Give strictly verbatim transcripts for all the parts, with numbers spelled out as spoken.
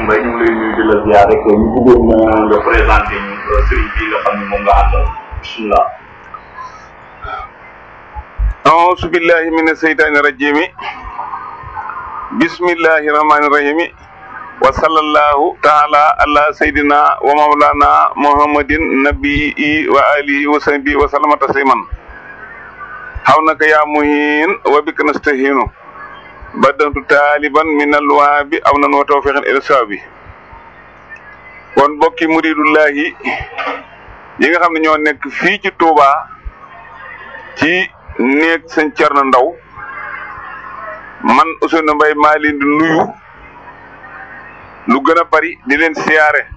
Mbaye ñu ngi lay nuyu di la ziar rek ñu bëggoon nga présenté ñu sëriñ bi nga xam ne moom nga àndal bismillah. a'uuzu billahi mina seytaani rajiim bismillahi rahmaani rahiim wa sallallahu taala ala sayyidina wa mawlana muhammadin nabiyyi wa alihi wa sahbihi wa sallama tasliman hawnaka ya muhin wa bika nastahinu badantu taliban min alwaabi aw nan wa tawfiqan ila sawabi kon bokki muridullahi yi nga xam ne ñoo nekk fii ci Touba ci néeg sëñ Cerno Ndaw man Ousseynou Mbaye maa leen di nuyu lu gën a bari di leen siyaare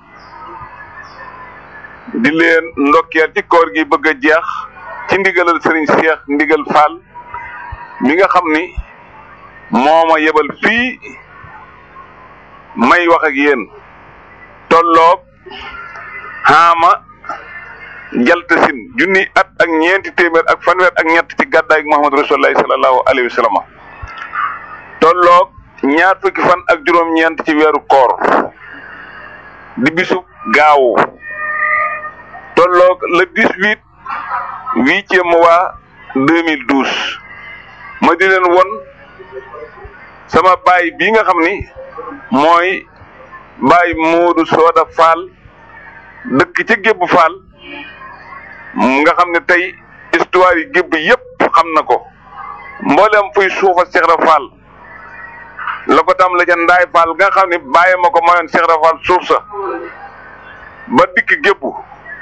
di leen ndokkeel ci koor gi bëgg a jeex ci ndigalal sëriñ Cheikh Ndigal Fall mi nga xam ni moo ma yebal fii may wax ak yéen tolloog xaama jaltasin junni at ak ñeenti téeméer ak fanweer ak ñett ci gàddaay Muhammad Rasulullahi sallallahu alayhi wa sallam tolloog ñaar fukki fan ak juróom-ñeent ci weeru koor di bisu gaawu tolloog le dix-huit huitième mois deux mille douze ma di leen won sama baay bii nga xam ni mooy baay Moodu Sooda Fall dëkk ci Gébbu Fall nga xam ne tey histoire yi Gébb yépp xam na ko mboolem fuy suufa Cheikh Ibra Fall la ko tam la ca Ndaay Fall nga xam ne bàyyi ma ko mayoon Cheikh Ibra Fall suuf sa ba dikk Gébbu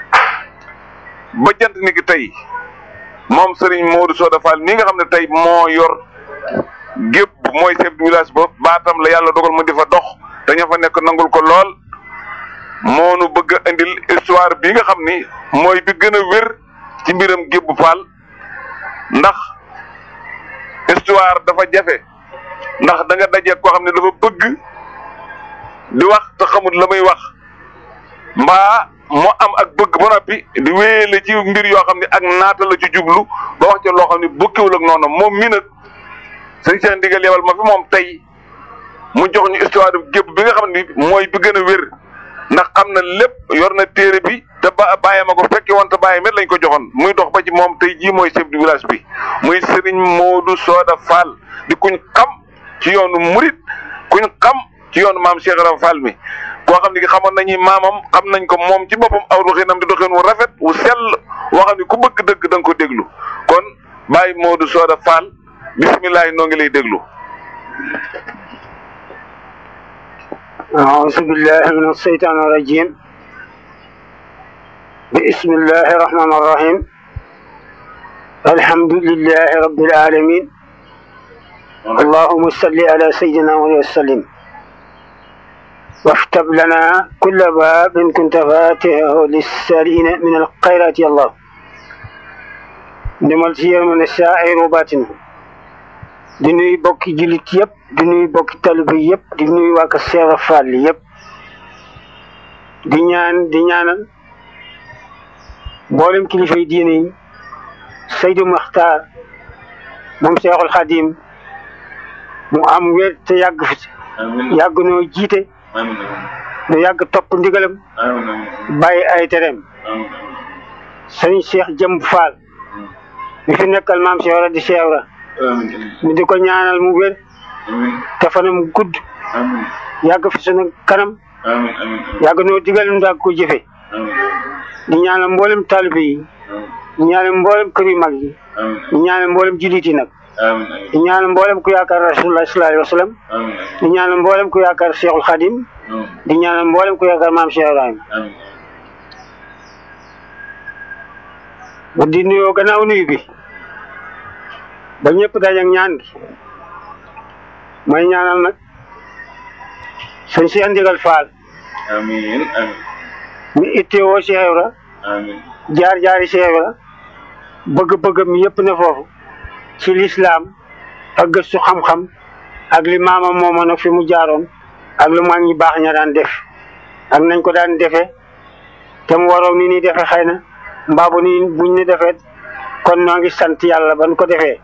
ba jant ni ki tey moom Serigne Modou Soda Fall mi nga xam ne tey moo yor Gébbu mooy chef du village ba baatam la yàlla dogal mu di fa dox te ña fa nekk nangul ko lool moo nu bëgg a indil histoire bi nga xam ni mooy bi gën a wér ci mbiram Gébbu Fall ndax histoire dafa jafe ndax da nga dajeeg koo xam ne dafa bëgg di wax te xamul la muy wax mbaa moo am ak bëgg ba noppi di wéyale ci mbir yoo xam ne ak naata la ci jublu ba wax ca loo xam ne bokkiwul ak noonu moom mi nag sëñ Cheikh Ndigal yebal ma fi moom tey mu jox ñu histoire Gébbu bi nga xam ne mooy bi gën a wér ndax xam na lépp yor na téere bi te ba bàyyi ma ko fekke woon te bàyyi met lañ ko joxoon muy dox ba ci moom tey jii mooy chef du village bi muy Serigne Modou Soda Fall di kuñ xam ci yoonu murit kuñ xam ci yoonu maam Cheikh Ibra Fall mi koo xam ne ki xamoon nañu maamam xam nañ ko moom ci boppam aw doxinam di doxin wu rafet wu sell woo xam ne ku bëgg dëgg da nga ko déglu kon Baye Modou Soda Fall bisimilah noo ngi lay déglu. أعوذ بالله من الشيطان الرجيم بسم الله الرحمن الرحيم الحمد لله رب العالمين اللهم صل على سيدنا وسلم وافتح لنا كل باب كنت فاتحه للسالين من الخيرات يا الله نمال سير من الشاعر وباتنه di nuyu bokki jullit yëpp di nuyu bokki taalibe yëpp di nuyu waa Kër Cheikh Ibra Fall yëpp di ñaan di ñaanal mboolem kilifa yi diine yi Seydou Maxtaar moom Cheikhul Khadim mu am wér te yàgg fi yàgg noo jiite nu yàgg topp ndigalam bàyyi ay tereem sëñ Cheikh Jëmb Fall mi fi nekkal maam Cheikh Ibra di Cheikh Ibra mu di ko ñaanal mu wér te fanam gudd yàgg fi sunu kanam yàgg noo digal nu daag ko jëfe di ñaanal mboolem taalibe yi di ñaanal mboolem kër yu mag yi di ñaanal mboolem jullit yi nag di ñaanal mboolem ku yaakaar rasulullah sallallahu alayhi wa sallam di ñaanal mboolem ku yaakaar Cheikhul Khadim di ñaanal mboolem ku yaakaar maam Cheikh Ibrahima di nuyoo gannaaw nuyu bi ba ñëpp daje ak ñaan gi may ñaanal nag sëñ Cheikh Ndigal Fall amiin amiin mi itteewoo Cheikh Ibra amiin jaar jaari Cheikh Ibra bëgg-bëggam yëpp ne foofu ci lislaam ak gëstu xam-xam ak li maamam mooma nag fi mu jaaroon ak lu mag ñi baax ña daan def ak nañ ko daan defee te mu waroon ni ni defee xëy na mbaa bu ni buñ ni defee kon noo ngi sant yàlla ban ko defee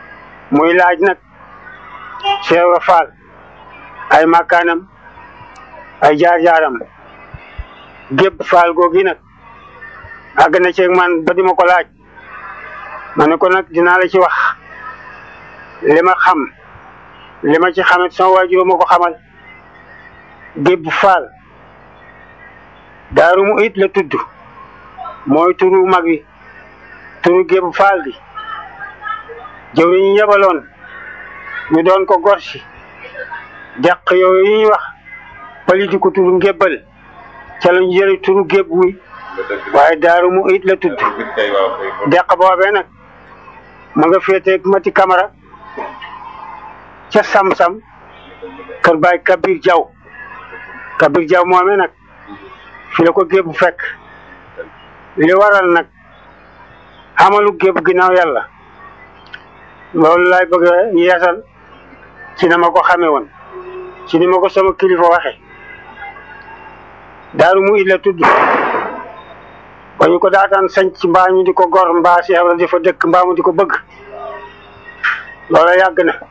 muy laaj nag Cheikh Ibra Fall ay makkaanam ay jaar-jaaram gébb faal googi nag àgg na ci man ba di ma ko laaj ma ne ko nag dinaa la ci wax li ma xam li ma ci xamit sama waajur ma ko xamal gébb faal Daaru Muhit la tudd mooy turu mag wi turu gébb faal gi jëw ñu yebaloon ñu doon ko gorsi deq yooyu yi ñuy wax politiku turu ngébbal ca lañu jële turu gébb wi waaye Daaru Muhit la tudd deq boobee nag ma nga féeteeg Mati Camara ca Sam-Sam kër baay Kabir Jaw Kabir Jaw moomee nag fi la ko gébb fekk li waral nag amalu gébb ginnaaw yàlla loolu laay bëgg a yeesal ci na ma ko xame woon ci ni ma ko sama kilifa waxe Daaru Muhit la tudd ba ñu ko daataan sanc mbaa ñu di ko gor mbaa si Ibra di fa dëkk mbaa mu di ko bëgg loola yàgg na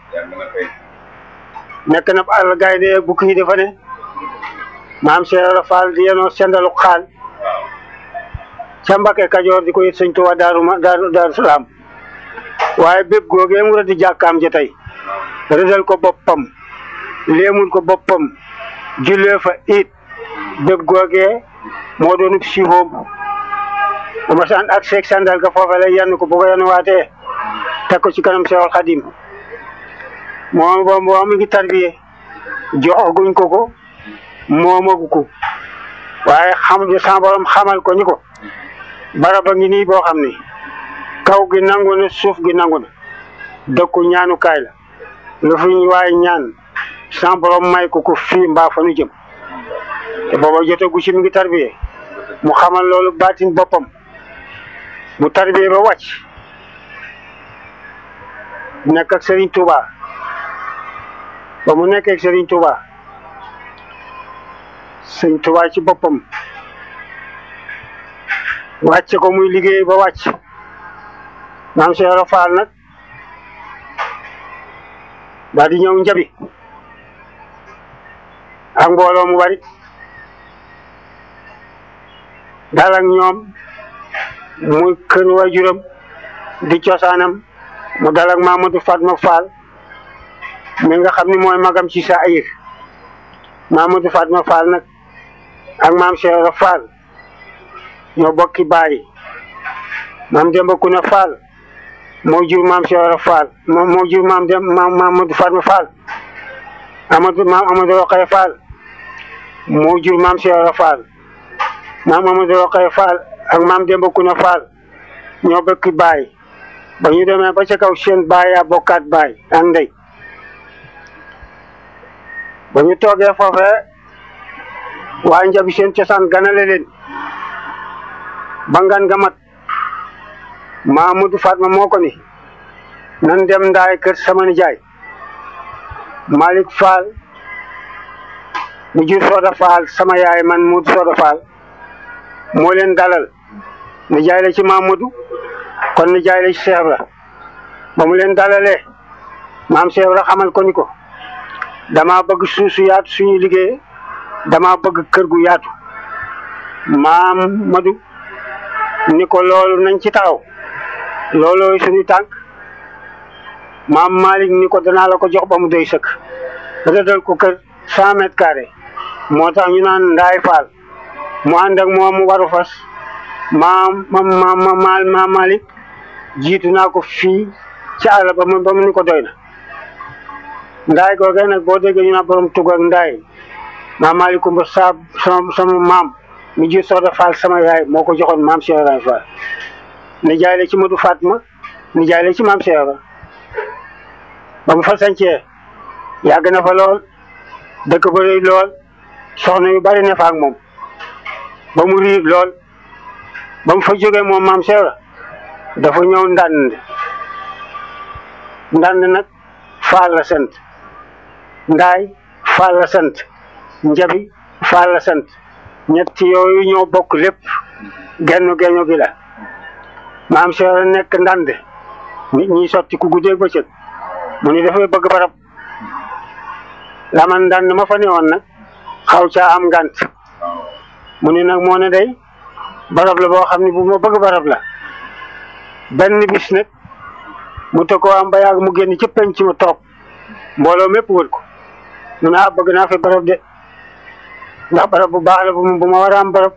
nekk na àll gaay de bukki yi dafa ne maam Cheikh Ibra Fall di yenoo sendalu xaal ca Mbàkke Kajoor di ko yët sëñ Tuubaa daaru ma daaru daaru salaam waaye bépp googee mu rëdd jàkkaam ja tey rëddal ko boppam léemul ko boppam jullee fa it bépp googee moo doonub sihoom bu ma saan ak seeg sandal ga foofe lay yenn ko bu ko yenn waatee teg ko ci kanam Seexul Xadim moom boobu moom mi ngi tarbiye joxaguñ ko ko moomagu ko waaye xam sa borom xamal ko ni ko baraba ngi nii boo xam ni kaw gi nangu na suuf gi nangu na dëkku ñaanukaay la lu fi waaye ñaan sa borom may ko ko fii mbaa fa nu jëm te booba jotagu ci mi ngi tarbiye mu xamal loolu baatin boppam mu tarbiye ba wàcc nekk ak Serigne Touba ba mu nekkee ak Serigne Touba Serigne Touba ci boppam wàcce ko muy liggéey ba wàcc maam Cheikh Ibra Fall nag daa di ñëw njabi ak mbooloo mu bari dal ak ñoom muy kër waajuram di cosaanam mu dal ak Mamadou Fatma Fall mi nga xam ni mooy magam ci sa ayir Mamadou Fatma Fall nag ak maam Cheikh Ibra Fall ñoo bokki baay maam Demba Kuna Fall moo jur maam Cheikh Ibra Fall moom moo jur maam dem maam Mamadou Fatma Fall Amadou maam Amadou Rokhaya Fall moo jur maam Cheikh Ibra Fall maam Amadou Rokhaya Fall ak maam Demba Kuna Fall ñoo bokki baay ba ñu demee ba ca kaw seen baay a bokkaat baay ak ndey ba ñu toogee foofee waa njabi seen cosaan ganale leen ba ngan nga mat Mamadou Fatma moo ko ni nan dem ndaay kër sama nijaay Malick Fall mu jur Soda Fall sama yaay man mu Soda Fall moo leen dalal nijaay la ci Mamadou kon nijaay la ci Cheikh Ibra ba mu leen dalalee maam Cheikh Ibra xamal ko ni ko dama bëgg suuf su yaatu suñuy liggéey dama bëgg kër gu yaatu maam Madu ni ko loolu nañ ci taxaw loolooy suñu tànk maam Malick ni ko danaa la ko jox ba mu doy sëkk rëddal ko kër cent mètres carrés moo tax ñu naan Ndaay Fall mu ànd ak moom mu waru fas maam ma ma ma maam Malick jiitu naa ko fii ci àll ba mu ba mu ni ko doy na ndaay googee nag boo déggee ñu naan borom tugg ak ndaay maam Malick Kumba sa sama sama maam mi jur Soda Fall sama yaay moo ko joxoon maam Cheikh Ibra Fall nijaay la ci Modou Fatma nijaay la ci maam Cheikh Ibra ba mu fa sancee yàgg na fa lool dëkk ba rëy lool soxna yu bari ne fa ak moom ba mu riir lool ba mu fa jógee moom maam Cheikh Ibra dafa ñëw ndànd ndànd nag Fall la sant ndaay Fall la sant njabi Fall la sant ñett yooyu ñoo bokk lépp genn geño gi la maam Cheikh Ibra nekk ndànd nit ñi sotti ku guddeeg bëccëg mu ni dafay bëgg barab la man ndànd ma fa newoon nag xaw caa am ngant mu ne nag moo ne day barab la boo xam ne bu ma bëgg barab la benn bis nag mu te koo am ba yàgg mu génn ci penc ci ma toog mbooloo mépp wër ko mu ne ah bëgg naa fi barab de ndax barab bu baax la bu bu ma war a am barab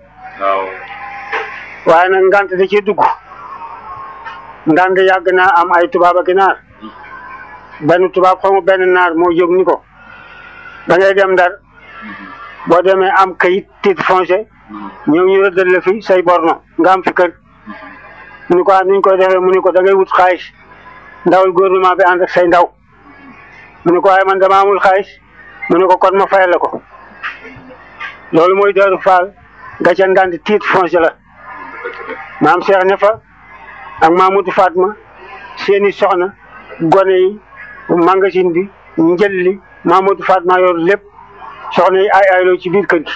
waaye nag ngant da ciy dugg ngant yàgg naa am ay tubaab ak naar benn tubaab xaw ma benn naar moo jóg ni ko da ngay dem Ndar boo demee am kayit titre foncier ñëw ñu rëddal la fi say borno nga am fi kër mu ni ko ah nuñ koy defee mu ni ko da ngay wut xaalis ndawal gouvernement bi ànd ak say ndaw mu ni ko waaye man dama amul xaalis mu ni ko kon ma fayal la ko loolu mooy Daaru Faal gàcce ngant titre foncier la maam Cheikh ne fa ak Mamadou Fatma seeni soxna gone yi magasin bi njël li Mamadou Fatma yor lépp soxna yi ay ayloo ci biir kër gi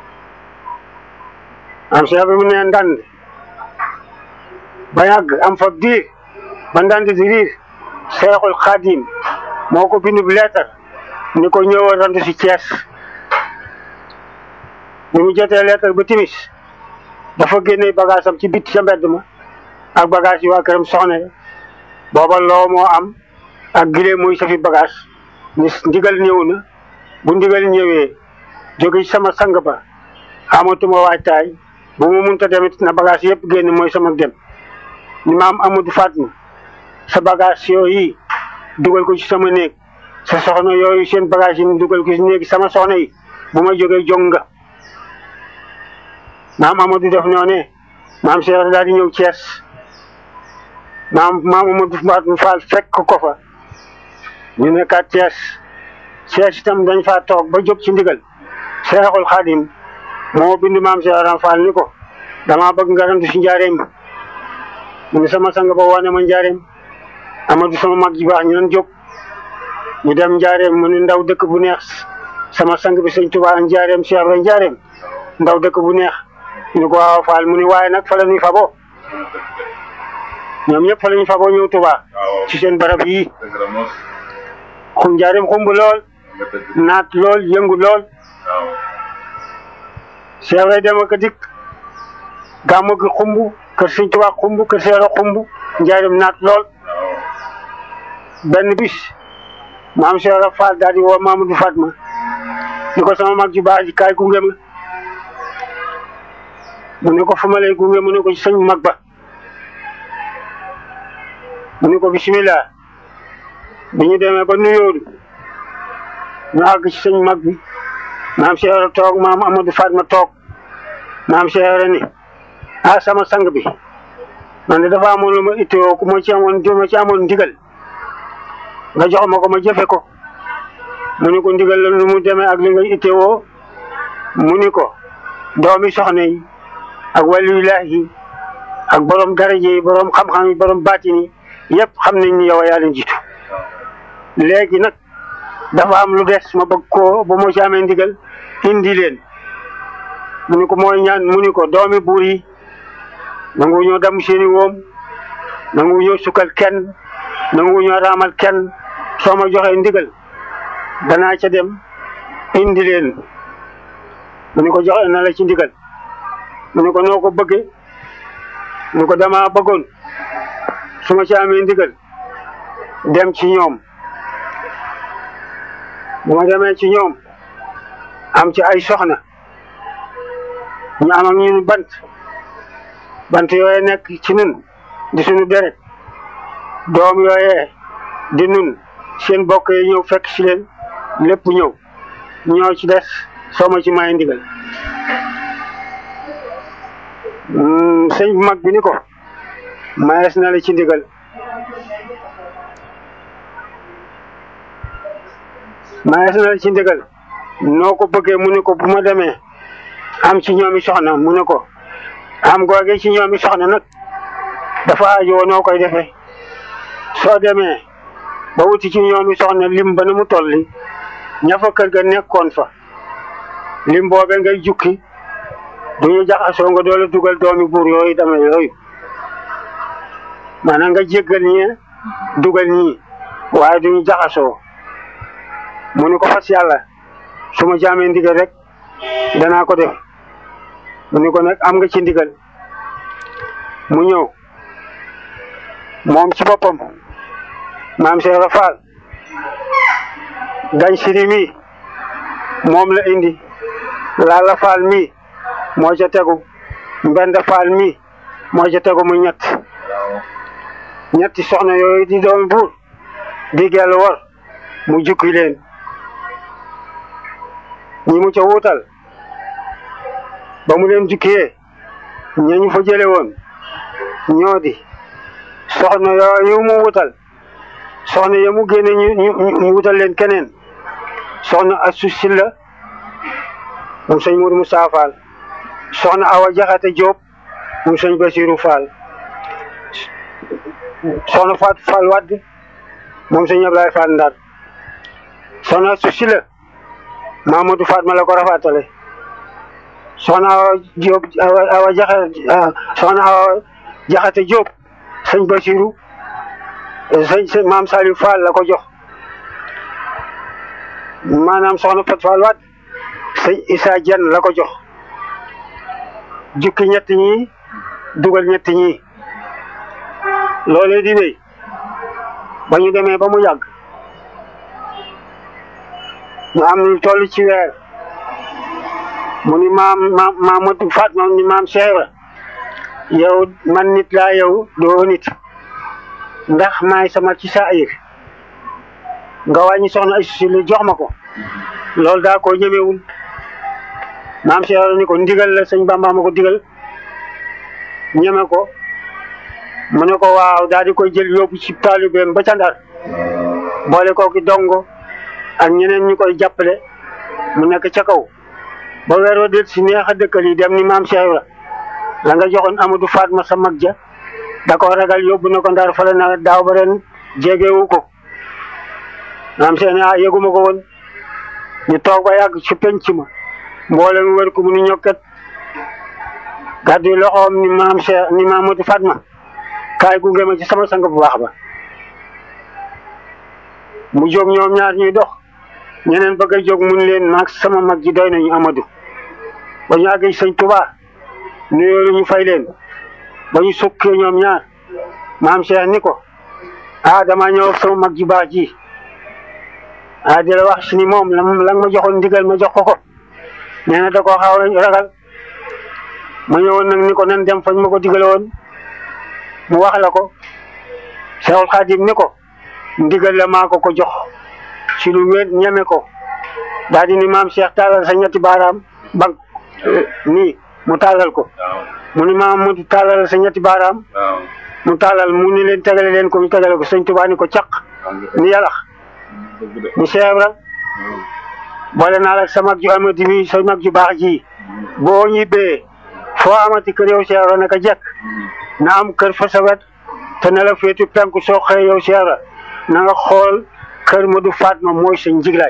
am Cheikh bi mu ne ndànd ba yàgg am fa diir ba ndànd di riir Seexul Xaadim moo ko bindu leetar ni ko ñëwoon randu si Thiès bi mu jotee leetar ba timis dafa génne bagage am ci bit ca mbedd ma ak bagage yi waa këram soxna yi booba loo moo am ak gilee mooy safi bagage ni ndigal ñëw na bu ndigal ñëwee jóge ci sama sang ba amatuma waajtaay bu mu munta demit na bagage yëpp génn mooy sama dem ni maam Amadou Fatma sa bagage yooyu dugal ko ci sama néeg sa soxna yooyu seen bagage yi dugal ko ci néeg sama soxna yi bu ma jógee jong nga maam Amadou def noo ne maam Cheikh daal di ñëw Thiès maam maam Amadou Fatma Fall fekk ko fa ñu nekkaat Thiès Thiès itam dañ faa toog ba jóg ci ndigal Seexul Xaadim moo bind maam Cheikh Ibra Fall ni ko damaa bëgg nga randu si njaareem mu ne sama sang ba wane ma njaareem Amadou sama mag ji baax ñu doon jóg ñu dem njaareem mu ne ndaw dëkk bu neex sama sang bi sëñ Tuubaa njaareem Cheikh Ibra njaareem ndaw dëkk bu neex ñu ko waaw Fall mu ne waaye nag fa la ñuy faboo ñoom ñëpp fa la ñuy faboo ñëw Tuubaa ci seen barab yii xum njaareem xumb lool naat lool yëngu lool Cheikh Ibra dem ak dikk gàmmu gi xumb kër sëñ Tuubaa xumb kër Cheikh Ibra xumb njaareem naat lool benn bis maam Cheikh Ibra Fall daal di woo Mamadou Fatma ni ko sama mag ju baax ji kaay gunge ma mu ne ko fu ma lay gunge mu ne ko ci sëñ mag ba mu ne ko bismillah bi ñu demee ba nuyoodu ñu àgg ci sëñ mag bi maam Cheikh Ibra toog maam Amadou Fatma toog maam Cheikh Ibra ni ah sama sang bi man de dafa amoon lu ma ittoo ku ma ci amoon ma ci amoon ndigal nga jox ma ko ma jëfe ko mu ni ko ndigal la lu mu demee ak li nga ittewoo mu ni ko doomi soxna yi ak waliyulaahi yi ak borom daraje yi borom xam-xam yi borom baatin yi yëpp xam nañ ni yow yaa leen jiitu léegi nag dafa am lu des ma bëgg koo ba moo ci amee ndigal indi leen mu ni ko mooy ñaan mu ni ko doomi buur yi nangu ñoo damm seeni woom nangu ñoo sukkal kenn nangu ñoo raamal kenn soo ma joxee ndigal danaa ca dem indi leen mu ni ko joxe na la ci ndigal mu ni ko noo ko bëggee mu ni ko dama bëggoon su ma ci amee ndigal dem ci ñoom bu ma demee ci ñoom am ci ay soxna ñu am ak ñun bant bant yooye nekk ci nun di suñu deret doom yooye di nun seen bokk yi ñëw fekk ci leen lépp ñëw ñoo ci des soo ma ci may ndigal sëñ mag bi ni ko mayees na la ci ndigal mayees na la ci ndigal noo ko bëggee mu ne ko bu ma demee am ci ñoomi soxna mu ne ko am googe ci ñoomi soxna nag dafa ajoo noo koy defee soo demee ba wuti ci ñoomi soxna lim ba na mu tolli ña fa kër ga nekkoon fa lim boobe ngay jukki duñu jaxasoo nga doole dugal doomi buur yooyu dama yooyu maanaam nga jéggal ñee dugal ñii waaye duñu jaxasoo mu ni ko fas yàlla su ma jaamee ndigal rek danaa ko def mu ni ko nag am nga ci ndigal mu ñëw moom ci boppam maam Cheikh Ibra Fall gañ siri mi moom la indi Lalla Fall mi moo ca tegu Mbenda Fall mi moo ca tegu mu ñett ñetti soxna yooyu di doon buur di gelu war mu jukki leen ñi mu ca wuutal ba mu leen jukkiyee ñañu fa jële woon ñoo di soxna yooyu mu wutal soxna ya mu génne ñu ñu wutal leen keneen soxna Astou Sylla moom sëñ Mourou Moussa Fall soxna Awa Jaxate Diop moom sëñ Basirou Fall soxna Fatou Fall Wade moom sëñ Ablaye Fall Ndar soxna Astou Sylla Mamadou Fatma la ko rafatale soxna Awa Diop Awa Jaxate soxna Awa Jaxate Diop sëñ Basirou sëñ sëñ maam Saliou Fall la ko jox maanaam soxna Fatou Fall Wade sëñ Issa Dieng la ko jox jukki ñett ñi dugal ñett ñi loolee di wéy ba ñu demee ba mu yàgg ñu am lu toll ci weer mu ni maam maam Mamadou Fatma ni maam Cheikh Ibra yow man nit laa yow doo nit ndax maay sama ci saa yëg nga wàññi soxna Astou Sylla jox ma ko loolu daa ko ñemewul maam Cheikh Ibra ni ko ndigal la sëñ Bamba ma ko digal ñeme ko mu ne ko waaw daal di koy jël yóbbu ci taalibeem ba ca Ndar boole kooki dongo ak ñeneen ñu koy jàppale mu nekk ca kaw ba weer wa déet si neex a dëkkal yi dem ni maam Cheikh Ibra la nga joxoon Amadou Fatma sa mag ja da ko ragal yóbbu na ko Ndar fa la nawet daaw ba ren jegewu ko maam Cheikh ne ah yëguma ko woon ñu toog ba yàgg ci penc ma mboole mu wër ko mu ni ñokket gàddu loxoom ni maam Cheikh ni Mamadou Fatma kaay gunge ma ci sama sang bu baax ba mu jóg ñoom ñaar ñuy dox ñeneen bëgg a jóg mun leen maag sama mag ji doy nañu Amadou ba ñu àggee sëñ Touba nuyoo lu ñu fay leen ba ñu sukkee ñoom ñaar maam Cheikh ni ko ah dama ñëw sama mag ji baax ji ah di la wax si ni moom la la ma joxoon ndigal ma jox ko ko nee na da koo xaw a ragal ma ñëwoon nag ni ko nan dem fañ ma ko digale woon mu wax la ko Seexul Xaadim ni ko ndigal la maa ko ko jox ci lu wér ñeme ko daal di ni maam Cheikh taalal sa ñetti baaraam ba nii mu taalal ko mu ni maam mu taalal sa ñetti baaraam mu taalal mu ni leen tegale leen ko ñu tegale ko sëñ Tuubaa ni ko caq ni yàllax ni Cheikh Ibra boole naa la sa mag ju amati bi sa mag ju baax ji boo ñibbee foo amati kër yow Cheikh Ibra naka jekk na am kër fa sa wet te ne la féetu penku soo xëyee yow Cheikh Ibra na nga xool kër Modou Fatma mooy sa njiglaay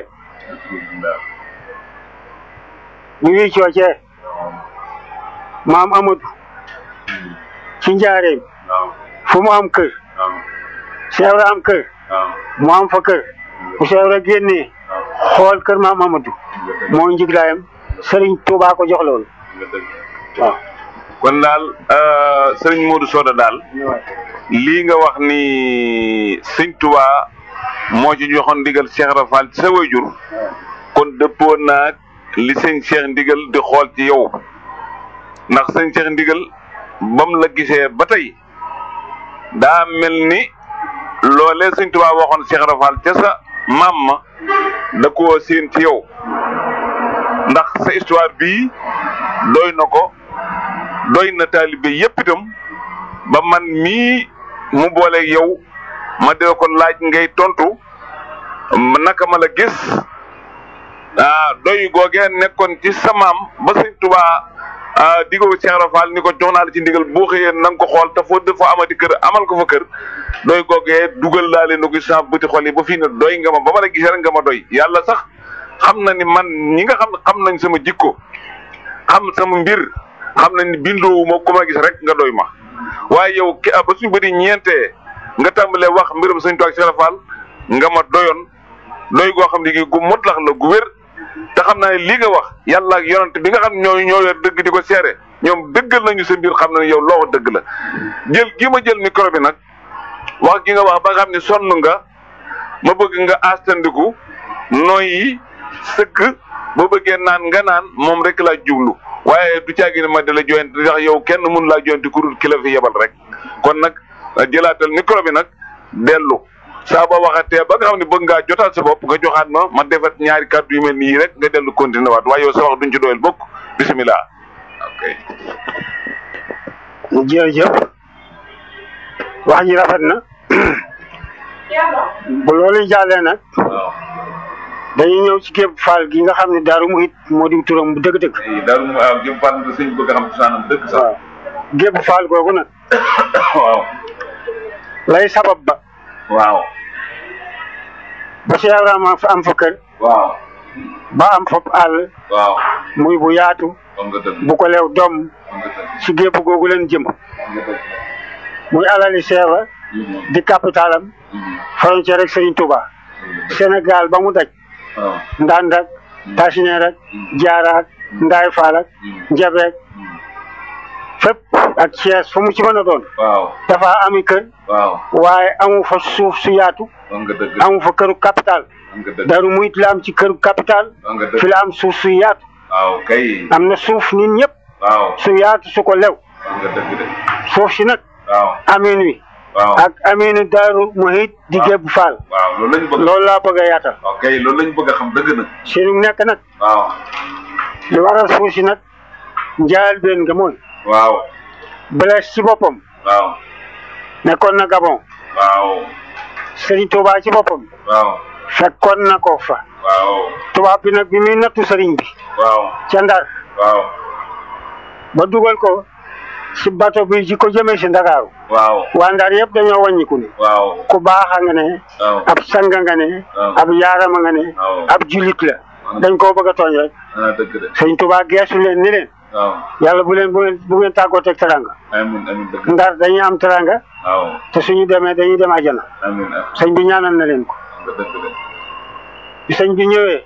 ñu wii coocee maam Amadou ci njaareem fu mu am kër Cheikh Ibra am kër mu am fa kër bu Cheikh Ibra génnee xool kër maam Amadou mooy njiglaayam Serigne Touba ko jox loolu waaw kon daal Serigne Modou Soda daal lii nga wax ni Sëñ Touba moo ci joxoon ndigal Cheikh Ibra Fall ci sa waajur kon dëppoo naag li sëñ Cheikh ndigal di xool ci yow ndax sëñ Cheikh ndigal bam la gisee ba tey daa mel ni loolee Sëñ Touba waxoon Cheikh Ibra Fall ca sa maam ma da koo séen ci yow ndax sa histoire bii doy na ko doy na taalibe yépp itam ba man mii mu booleeg yow ma dee ko laaj ngay tontu naka ma la gis ah doy googee nekkoon ci sa maam ba Sëñ Tuubaa digoo Cheikh Ibra Fall ni ko jox naa la ci ndigal boo xëyee na nga ko xool te foo dafa amati kër amal ko fa kër doy googee dugal laa leen ko sa bëti xol yi ba fii ne doy nga ma ba ma la gisee rek nga ma doy yàlla sax xam na ni man ñi nga xam xam nañ sama jikko xam sama mbir xam nañ ni bindoo ma ku ma gis rek nga doy ma waaye yow ki ba suñu bëri ñeentee nga tàmbalee wax mbirum Sëñ Tuubaa Cheikh Ibra Fall nga ma doyoon doy goo xam ne gi gu motlax la gu wér te xam naa ne lii nga wax yàlla ak yonent bi nga xam ñoo ñoo yor dëgg di ko seere ñoom dëggal nañu sa mbir xam na ne yow loo wax dëgg la jël gi ma jël micro bi nag wax gi nga wax ba nga xam ne sonn nga ma bëgg nga astandiku nooyi sëkk boo bëggee naan nga naan moom rek laa jublu waaye du caagi ne ma di la joyante ndax yow kenn mun laa joyante ku dul ki la fi yebal rek kon nag jëlaatal micro bi nag dellu saa ba waxatee ba nga xam ne bëgg ngaa jotaat sa bopp nga joxaat ma ma defat ñaari kàddu yu mel nii rek nga dellu continuer waat waaye yow sa wax duñ ci doyal bokk bisimilah. ok. jërëjëf wax ji rafet na bu loolu jàllee nag dañuy ñëw ci Gébu Fall gi nga xam ne Daaru Muhit moo di turam bu dëgg-dëgg. Daaru Muhit waaw Gébu Fall nga sëñ bëgg a xam cosaanam dëgg sax. waaw Gébu Fall googu nag. waaw. lay sabab ba. waaw. ba si Ibrahima am fa kër. waaw. ba am fa àll. waaw. muy bu yaatu. bu ko leew doom. si Gébu googu leen jëm. muy alali seera. di capitalam. frontière rek Serigne Touba. Sénégal ba mu daj. Ndand ak Tasineer ak Jaara ak Ndaay Faal ak Njabeek fépp ak Thiès fu mu ci mën a doon. waaw dafa ami kër. waaw waaye amu fa suuf su yaatu. amu fa këru capital. Daaru Muhit la am ci këru capital. fi la am suuf su yaatu. waaw kay. am na suuf nit ñëpp. waaw su yaatu su ko lew. suuf si nag. waaw amin wi. waaw ak aminu Daaru Muhit di Gébu Fall. waaw loolu lañ bëgg loolu laa bëgg a yaatal. ok loolu lañ bëgg a xam dëgg na. si lu nekk nag. waaw. li waral suuf si nag njaal benn nga mooy. waaw. Blaise ci boppam. waaw. nekkoon na Gabon. waaw. Serigne Touba ci boppam. waaw. fekkoon na ko fa. waaw. tubaab bi nag bi muy nattu Serigne bi. waaw. ca Ndar. waaw. ba dugal ko si bato bi ji ko jëmee si Ndakaaru. waaw. waa Ndar yëpp dañoo wàññiku ne. waaw. ku baax nga ne. waaw. ab sang nga ne. waaw. ab yaarama nga ne. waaw. ab julit la. dañ koo bëgg a tooñ rek. ah dëgg de. Serigne Touba geesu leen ni leen. waaw. yàlla bu leen bu ngeen bu ngeen tàggoo teg teranga. amiin amiin dëgg. Ndar dañuy am teranga. waaw. te suñu demee dañuy dem àjjana. amiin amiin. sëñ bi ñaanal na leen ko. dëgg de. bi sëñ bi ñëwee.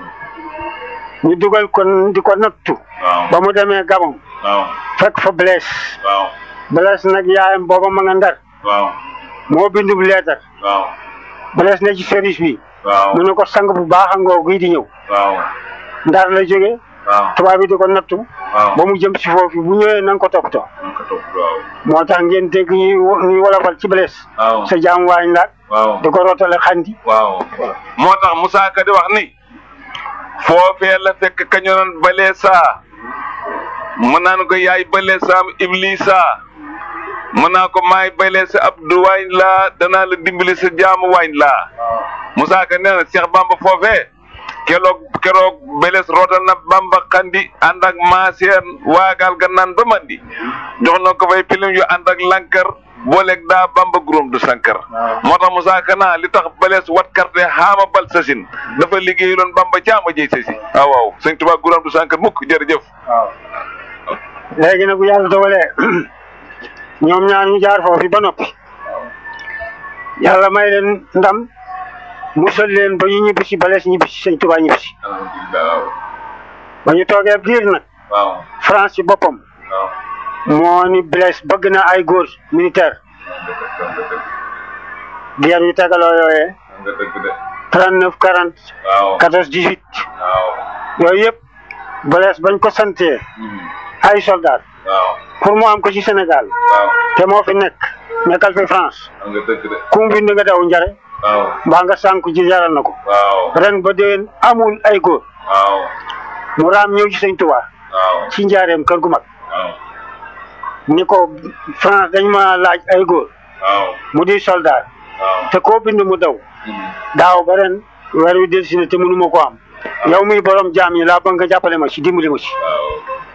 ñu dugal ko di ko nattu. waaw. ba mu demee Gabon. waaw. fekk fa Blaise. waaw. Blaise nag yaayam booba ma nga Ndar. waaw. moo bindub leetar. waaw. Blaise ne ci service bi. waaw. mu ne ko sang bu baax a ngoo gii di ñëw. waaw. Ndar la jógee. waaw. tubaab bi di ko nattu. waaw. ba mu jëm si foofu bu ñëwee na nga ko toppatoo. na nga ko topp waaw. moo tax ngeen dégg ñuy ñuy wolofal ci Blaise. waaw. sa jaam waañ laag. waaw. di ko rootale xandi. waaw. moo tax Moussa Ka di wax ni. foofee la fekk kañu naan Balesa. mën naa ko yaay Balesa Iblisa. mën naa ko maay Balesa Abdou waañ laa danaa la dimbali sa jaamu waañ laa. Moussa Ka nee na Cheikh Bamba foofee. keroog keroog Balesa rootal na Bamba xandi ànd ak maaseen waagal ga naan ba mandi. jox na ko fay pilim yu ànd ak lankar. booleeg daa Bamba guróom du sankar. moo tax Moussa Ka naa li tax Balesa wat karte xaama bal sasin dafa liggéey loon Bamba caama jëy sasi waaw waaw sëñ Tuubaa guróom du sankar mukk jërëjëf. waaw léegi nag bu yàlla dogalee ñoom ñaar ñu jaar foofu ba noppi yàlla may leen ndam musal leen ba ñu ñibbi si Balesa ñibbi si sëñ Tuubaa ñibbi si. alhamdulilah. ba ñu toogee biir nag. waaw. France ci boppam. waaw. moo ni Blaise bëgg na ay góor militaire. guerre yu tegaloo yooyee. nga dëgg de. trente neuf quarante. waaw. quatorze dix huit. waaw. yooyu yëpp Blaise bañ ko santee ay soldat waaw. pour mu am ko ci Sénégal. waaw. te moo fi nekk nekkal fi France. nga dëgg de. ku mu bind nga daw njare. waaw. mbaa nga sànku ji jaral na ko. waaw. ren ba déwén amul ay góor. waaw. mu raam ñëw ci sëñ Tuubaa. waaw. ci njaareem kër gu mag. waaw. ni ko France dañ ma laaj ay góor. waaw. mu di soldat. waaw. te koo bind mu daw. daaw ba ren weer wi dellusi na te mënu ma ko am. yow muy borom jaam yi laa bëgg nga jàppale ma ci dimbali ma ci. waaw.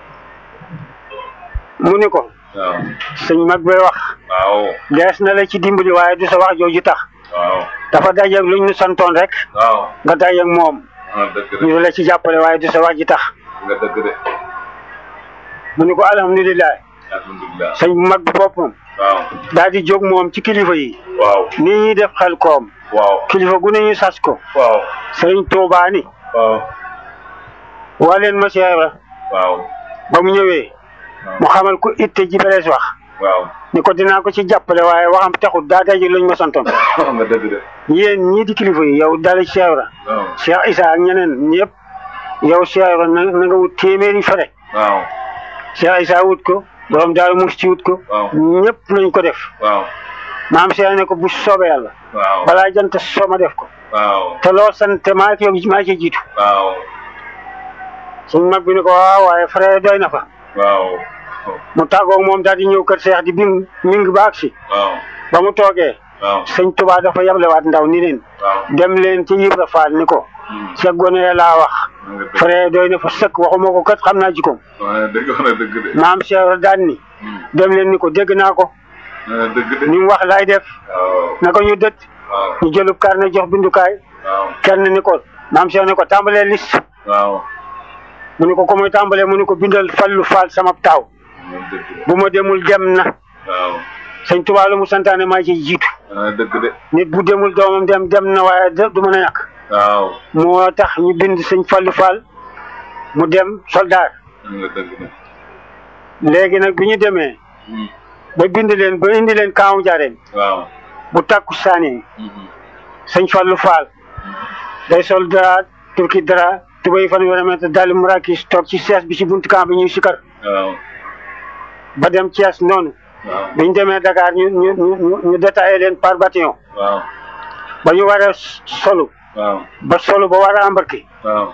mu ni ko. waaw. sëñ mag bay wax. waaw. dees na la ci dimbali waaye du sa wax jooju tax. waaw. dafa dajeeg lu ñu santoon rek. waaw. nga dajeeg moom. nga dëgg de. ñu la ci jàppale waaye du sa wax ji tax. nga dëgg de. mu ni ko alhamdulilah. alhamdulilah. sëñ bu mag bi boppam. waaw. daal di jóg moom ci kilifa yi. waaw. ni ñuy def xel koom. waaw. kilifa gu ne ñu sas ko. waaw. sëriñ Tuubaa ni waaw. waa leen ma Cheikh Ibra waaw ba mu ñëwee mu xamal ko itte ji berees wax waaw ni ko dinaa ko ci jàppale waaye waxam taxul daa daje luñ ma santoon nga dëgg de yéen ñii di kilifa yi yow dala Cheikh Ibra waaw Cheikh Issa ak ñeneen ñëpp yow Cheikh Ibra na na nga wut téeméeri fere waaw Cheikh Issa wut ko borom daal mus ci wut ko waaw ñëpp lañ ko def waaw maam Cheikh ne ko bu soobee yàlla waaw balaa jant soo ma def ko waaw te loo sant maa ci maa ci jiitu waaw suñ mag bi ne ko waaw waaye frère doy na fa waaw mu tàggoog moom daal di ñëw kër Cheikh di bing ming ba agsi waaw ba mu toogee waaw sëñ Tuubaa dafa yablewaat ndaw ni leen waaw dem leen ci Ibra Faal ni ko sa gone laa wax frère doy na fa sëkk waxuma ko kat xam naa jikkoom waaw dëgg wax na dëgg de maam Cheikh daan ni dem leen ni ko dégg naa ko dëgg de ni mu wax laay def waaw na ko ñu dët waaw ñu jëlub carnet jox bindukaay waaw kenn ni ko maam Cheikh ni ko tàmbalee liste waaw mu ni ko ko muy tàmbalee mu ni ko bindal Fallu Faal sama taaw bu ma demul dem na waaw sëñ Tuubaa lu mu santaane maa ci jiitu dëgg de nit bu demul doomam dem dem na waaye du mën a ñàkk waaw moo tax ñu bind sëñ Fallu Faal mu dem soldaar dëgg de léegi nag bi ñu demee ba bind leen ba indi leen kaawu jaareen waaw bu takku saani sëñ Fallu Faal day sol dara turki dara tubéy fan wara mètre daal murakis toog ci sees bi ci buntu camp bi ñuy sikar waaw ba dem Thiès noonu waaw biñ demee Dakar ñu ñu ñu ñu détaillé leen par bataillon waaw ba ñu war a solu waaw ba solu ba war a embarqué waaw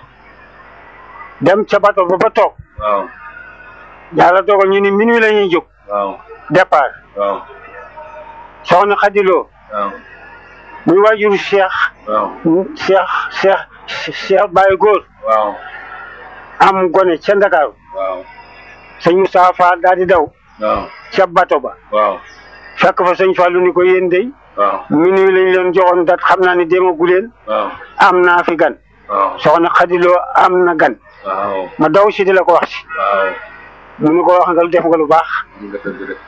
dem ca bato ba ba toog waaw yàlla dogal ñu ni minuit la ñuy jóg waaw départ waaw soxna Xadiloo waaw muy waajuru Cheikh waaw Cheikh Cheikh Cheikh Baye Góor waaw am gone ca Ndakaaru waaw sëñ Moussa Fall daal di daw waaw ca bato ba waaw fekk fa sëñ Fallu ni ko yéen dey waaw minuit lañ leen joxoon dat xam naa ni demagu leen waaw am naa fi gan waaw soxna Xadiloo am na gan waaw ma daw si di la ko wax si waaw mu ni ko wax nga lu def nga lu baax nga dëgg de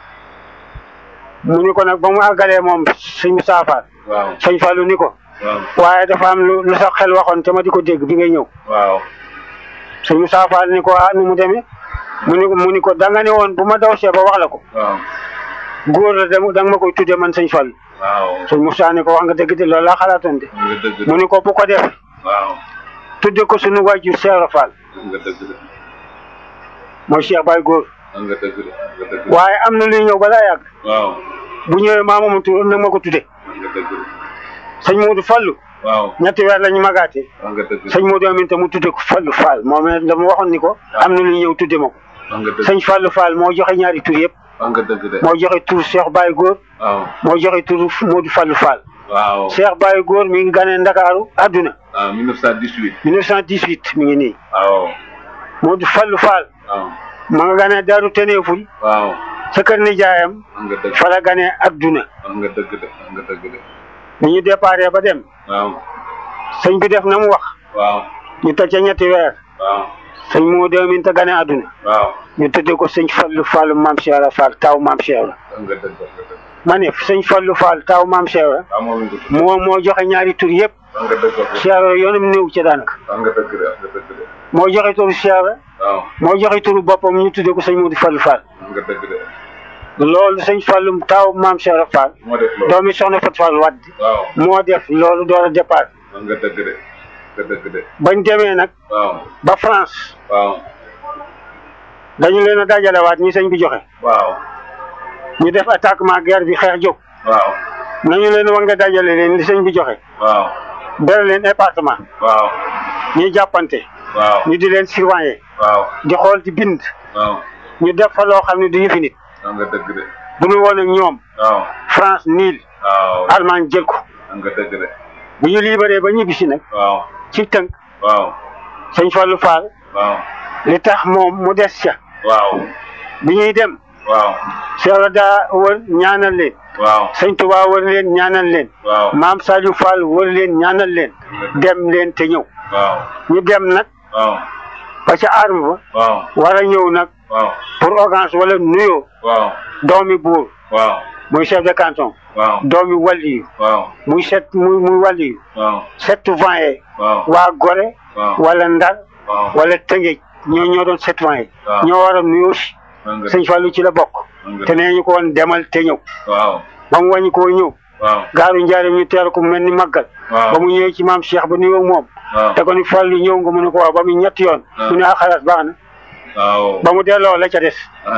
mu ni ko nag ba mu àggalee moom sëñ Moussa Fall waaw sëñ Fallu ni ko waaw waaye dafa am lu lu sa xel waxoon te ma di ko dégg bi ngay ñëw waaw sëñ Moussa Fall ni ko ah nu mu demee mu ni ko mu ni ko da nga ne woon bu ma daw see ba wax la ko waaw góor la dem da nga ma koy tuddee man sëñ Fallu waaw sëñ Moussa ni ko wax nga dëgg de loolu laa xalaatoon de nga dëgg de mu ni ko bu ko def waaw tudde ko sunu waajur Cheikh Fall nga dëgg de mooy Cheikh Baye Góor nga dëgg de nga dëgg de waaye am na luy ñëw balaa yàgg waaw bu ñëwee maa moomu tur nag ma ko tudde nga dëgg de sëñ Modou Fallu waaw ñetti weer la ñu magaatee nga dëgg de sëñ Modou Aminta mu tudde ko Fallu Fall moom it dama waxoon ni ko am na luy ñëw tudde ma ko nga dëgg sëñ Fallu Fall moo joxe ñaari tur yëpp nga dëgg de moo joxe tur Cheikh Baye Góor waaw moo joxe tur Modou Fallu Fall waaw Cheikh Baye Góor mi ngi ganee Ndakaaru àdduna waaw mille neuf cent dix-huit mille neuf cent dix-huit mi ngi nii waaw Modou Fallu Fall waaw ma nga ganee Daaru Teneeful waaw ca kër nijaayam nga dëgg fa la ganee àdduna nga dëgg de nga dëgg de bi ñu déparé ba dem waaw sëñ bi def na mu wax waaw ñu teg ca ñetti weer waaw sëñ Modou Aminta ganee àdduna waaw ñu tëddee ko sëñ Fallu Fall maam Cheikh Ibra Fall taw maam Cheikh Ibra nga dëgg nga dëgg ma ne sëñ Fallu Fall taw maam Cheikh Ibra waaw moom nga moo moo joxe ñaari tur yëpp nga dëgg Cheikh Ibra yoonam néew ca daanaka nga dëgg de nga dëgg de moo joxe turu Cheikh Ibra waaw moo joxe turu boppam ñu tuddee ko sëñ Modou Fallu Fall nga dëgg de loolu sëñ Fallu taw maam Cheikh Ibra Fall moo def loolu doomi soxna Fat Fall Wadd waaw moo def loolu door a départ nga dëgg de nga dëgg de bañ demee nag waaw ba France waaw dañu leen a dajalewaat ñi sëñ bi joxe waaw ñu def attaquement guerre bi xeex jóg waaw nañu leen wax nga dajale leen li sëñ bi joxe waaw bere leen département waaw ñuy jàppante waaw ñu di leen surveiller waaw di xool di bind waaw ñu def fa loo xam ne du yëfi nit nga dëgg de bu ñu woon ak ñoom waaw France niil waaw Allemagne jël ko nga dëgg de bu ñu libéré ba ñibbisi nag waaw ci tënk waaw sëñ Fallu Fall waaw li tax moom mu des ca waaw bi ñuy dem waaw Cheikh Ibra daa wër ñaanal leen waaw sëñ Touba wër leen ñaanal leen waaw maam Saliou Fall wër leen ñaanal leen dem leen te ñëw waaw ñu dem nag waaw ba ca arme ba waaw war a ñëw nag waaw pour audience wala nuyoo waaw doomi buur waaw muy chef de canton waaw doomi wàlliyu waaw muy set muy muy wàlliyu waaw sept vingt waaw waa Gorée waaw wala Ndar wala Tëngéej ñoo ñoo doon citoyen yi ñoo war a nuyoo si sëñ Fallou ci la bokk te nee ñu ko woon demal te ñëw ba mu wàññi koo ñëw gaaru njaareem ñu teeru ko mu mel ni màggal ba mu ñëwee ci maam Cheikh ba nuyoo moom te ko ni Fallou ñëw nga mu ne ko waaw ba mu ñetti yoon mu ne ah xalaat baax na ba mu delloo la ca des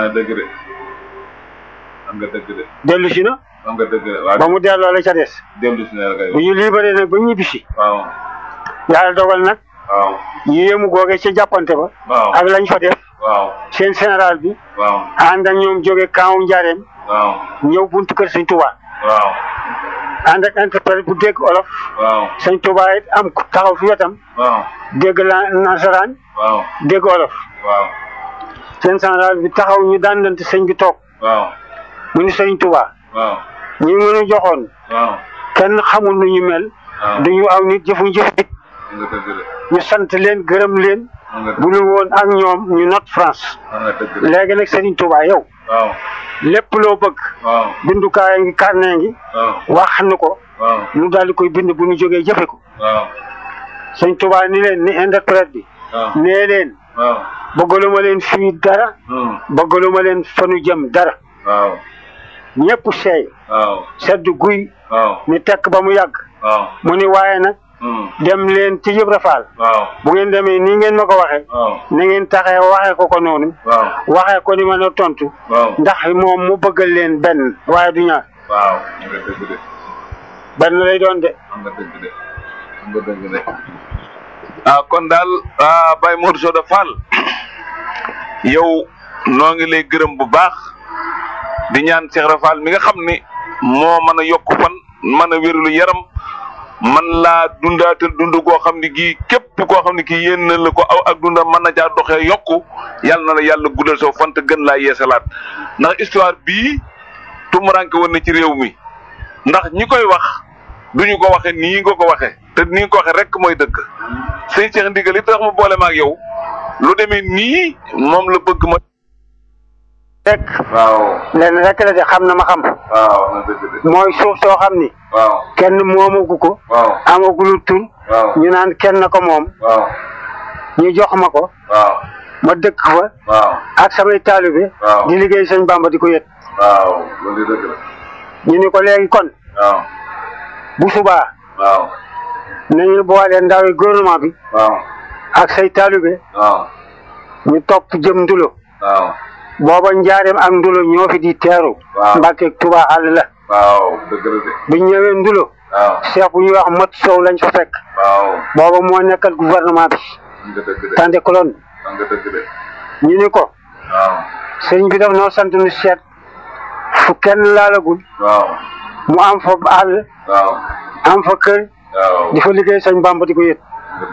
dellu si na ba mu delloo la ca des bu ñu libéré nag ba ñibbisi yàlla dogal nag ñu yéemu googe ca jàppante ba ak lañ fa def seen général bi ànd ak ñoom jóge kaawu njaareem ñëw buntu kër sëñ Touba ànd ak interprète bu dégg olof sëñ Touba it am taxaw fi wetam dégg la nasaraan dégg olof seen général bi taxaw ñu dandante sëñ bi toog mu ni sëñ Touba ñi mën a joxoon kenn xamul nu ñu mel duñu aw nit jëfuñ jëf nit ñu sant leen gërëm leen bu ñu woon ak ñoom ñu not France léegi nag Serigne Touba yow lépp loo bëgg bindukaay ngi carnet ngi wax nu ko ñu daal di koy bind bu ñu jógee jëfe ko Serigne Touba ni leen ni interprète bi nee leen bëggaluma leen fii dara bëggaluma leen fanu jëm dara ñëpp seey sedd guy ni tekk ba mu yàgg mu ni waaye nag dem leen ci Ibra Fall bu ngeen demee nii ngeen ma ko waxee na ngeen taxee waxee ko ko noonu waxee ko ni ma na tontu ndax moom mu bëggal leen benn waaye du ñaar benn lay doon de ah kon daal ah Baye Modou Soda Fall yow noo ngi lay gërëm bu baax di ñaan Cheikh Ibra Fall mi nga xam ni moo mën a yokk fan mën a wérulu yaram man laa dundaatal dund koo xam ne gii képp koo xam ne kii yéen na la ko aw ak dunda mën na jaa doxee yokku yàlla na la yàlla guddal soo fant gën laa yeesalaat ndax histoire bii tumuranke woon na ci réew mi ndax ñi koy wax duñu ko waxe nii nga ko waxe te nii nga ko waxe rek mooy dëgg sëñ Cheikh Ndigal li tax ma boole ma ak yow lu demee nii moom la bëgg ma rek lenn rek la de xam na ma xam mooy suuf soo xam ni kenn moomagu ko amagulu tur ñu naan kenn ko moom ñu jox ma ko ma dëkk fa ak samay taalibe di liggéey sëñ Bamba di ko yët ñu ni ko léegi kon bu subaa nañu boole ndawi gouvernement bi ak say taalibe ñu topp jëm Ndulo booba njaareem ak Ndulo ñoo fi di teeru Mbàkke Tuba àll la bi ñu ñëwee Ndulo cheikh bu ñuy wax Mat Sow lañ fa fekk booba moo nekkal gouvernement bi tande kolon ñu ni ko sëñ bi daf noo sant nu seet fu kenn laalagul mu am fa àll am fa kër di fa liggéey sëñ Bamba di ko yët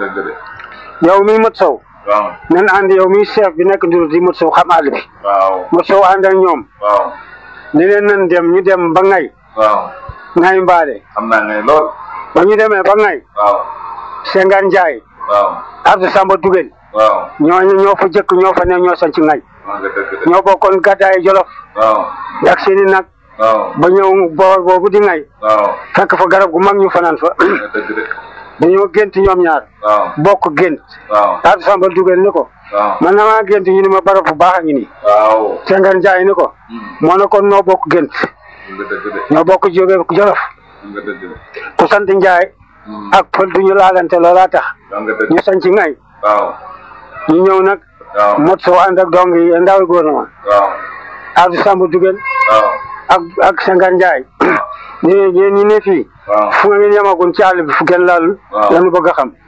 yow mi Mat Sow nan ànd yow mi chef bi nekk Ndulo di Mat Sow xam àll bi Mat Sow ànd ak ñoom ni leen nan dem ñu dem ba ngay ngay mbaale xam naa ngay lool ba ñu demee ba ngay Sengaan Njaay Abdou Samba Dugel ñooñu ñoo fa jëkk ñoo fa ne ñoo sañ ci ngay ñoo bokkoon gàddaay Jolof ak seeni nag ba ñëw boor boobu di ngay fekk fa garab gu mag ñu fanaan fa dañoo gént ñoom ñaar bokk gént Abdou Samba Dugel ni ko man na maa gént ñu ni ma barab bu baax a ngi nii Sengaan Njaay ni ko moo ne kon noo bokk gént ñoo bokk jóge Jolof ku sant Njaay ak pël duñu laalante loolaa tax ñu sañ ci ngay ñu ñëw nag Mat Sow ànd ak dong yi ndawi gouvernement Abdou Samba Dugel ak ak Sengaan Njaay ñi ñi ñi ne fii fu nga ngeen yamagun ci àll bi fu kenn laalul lañu bëgg a xam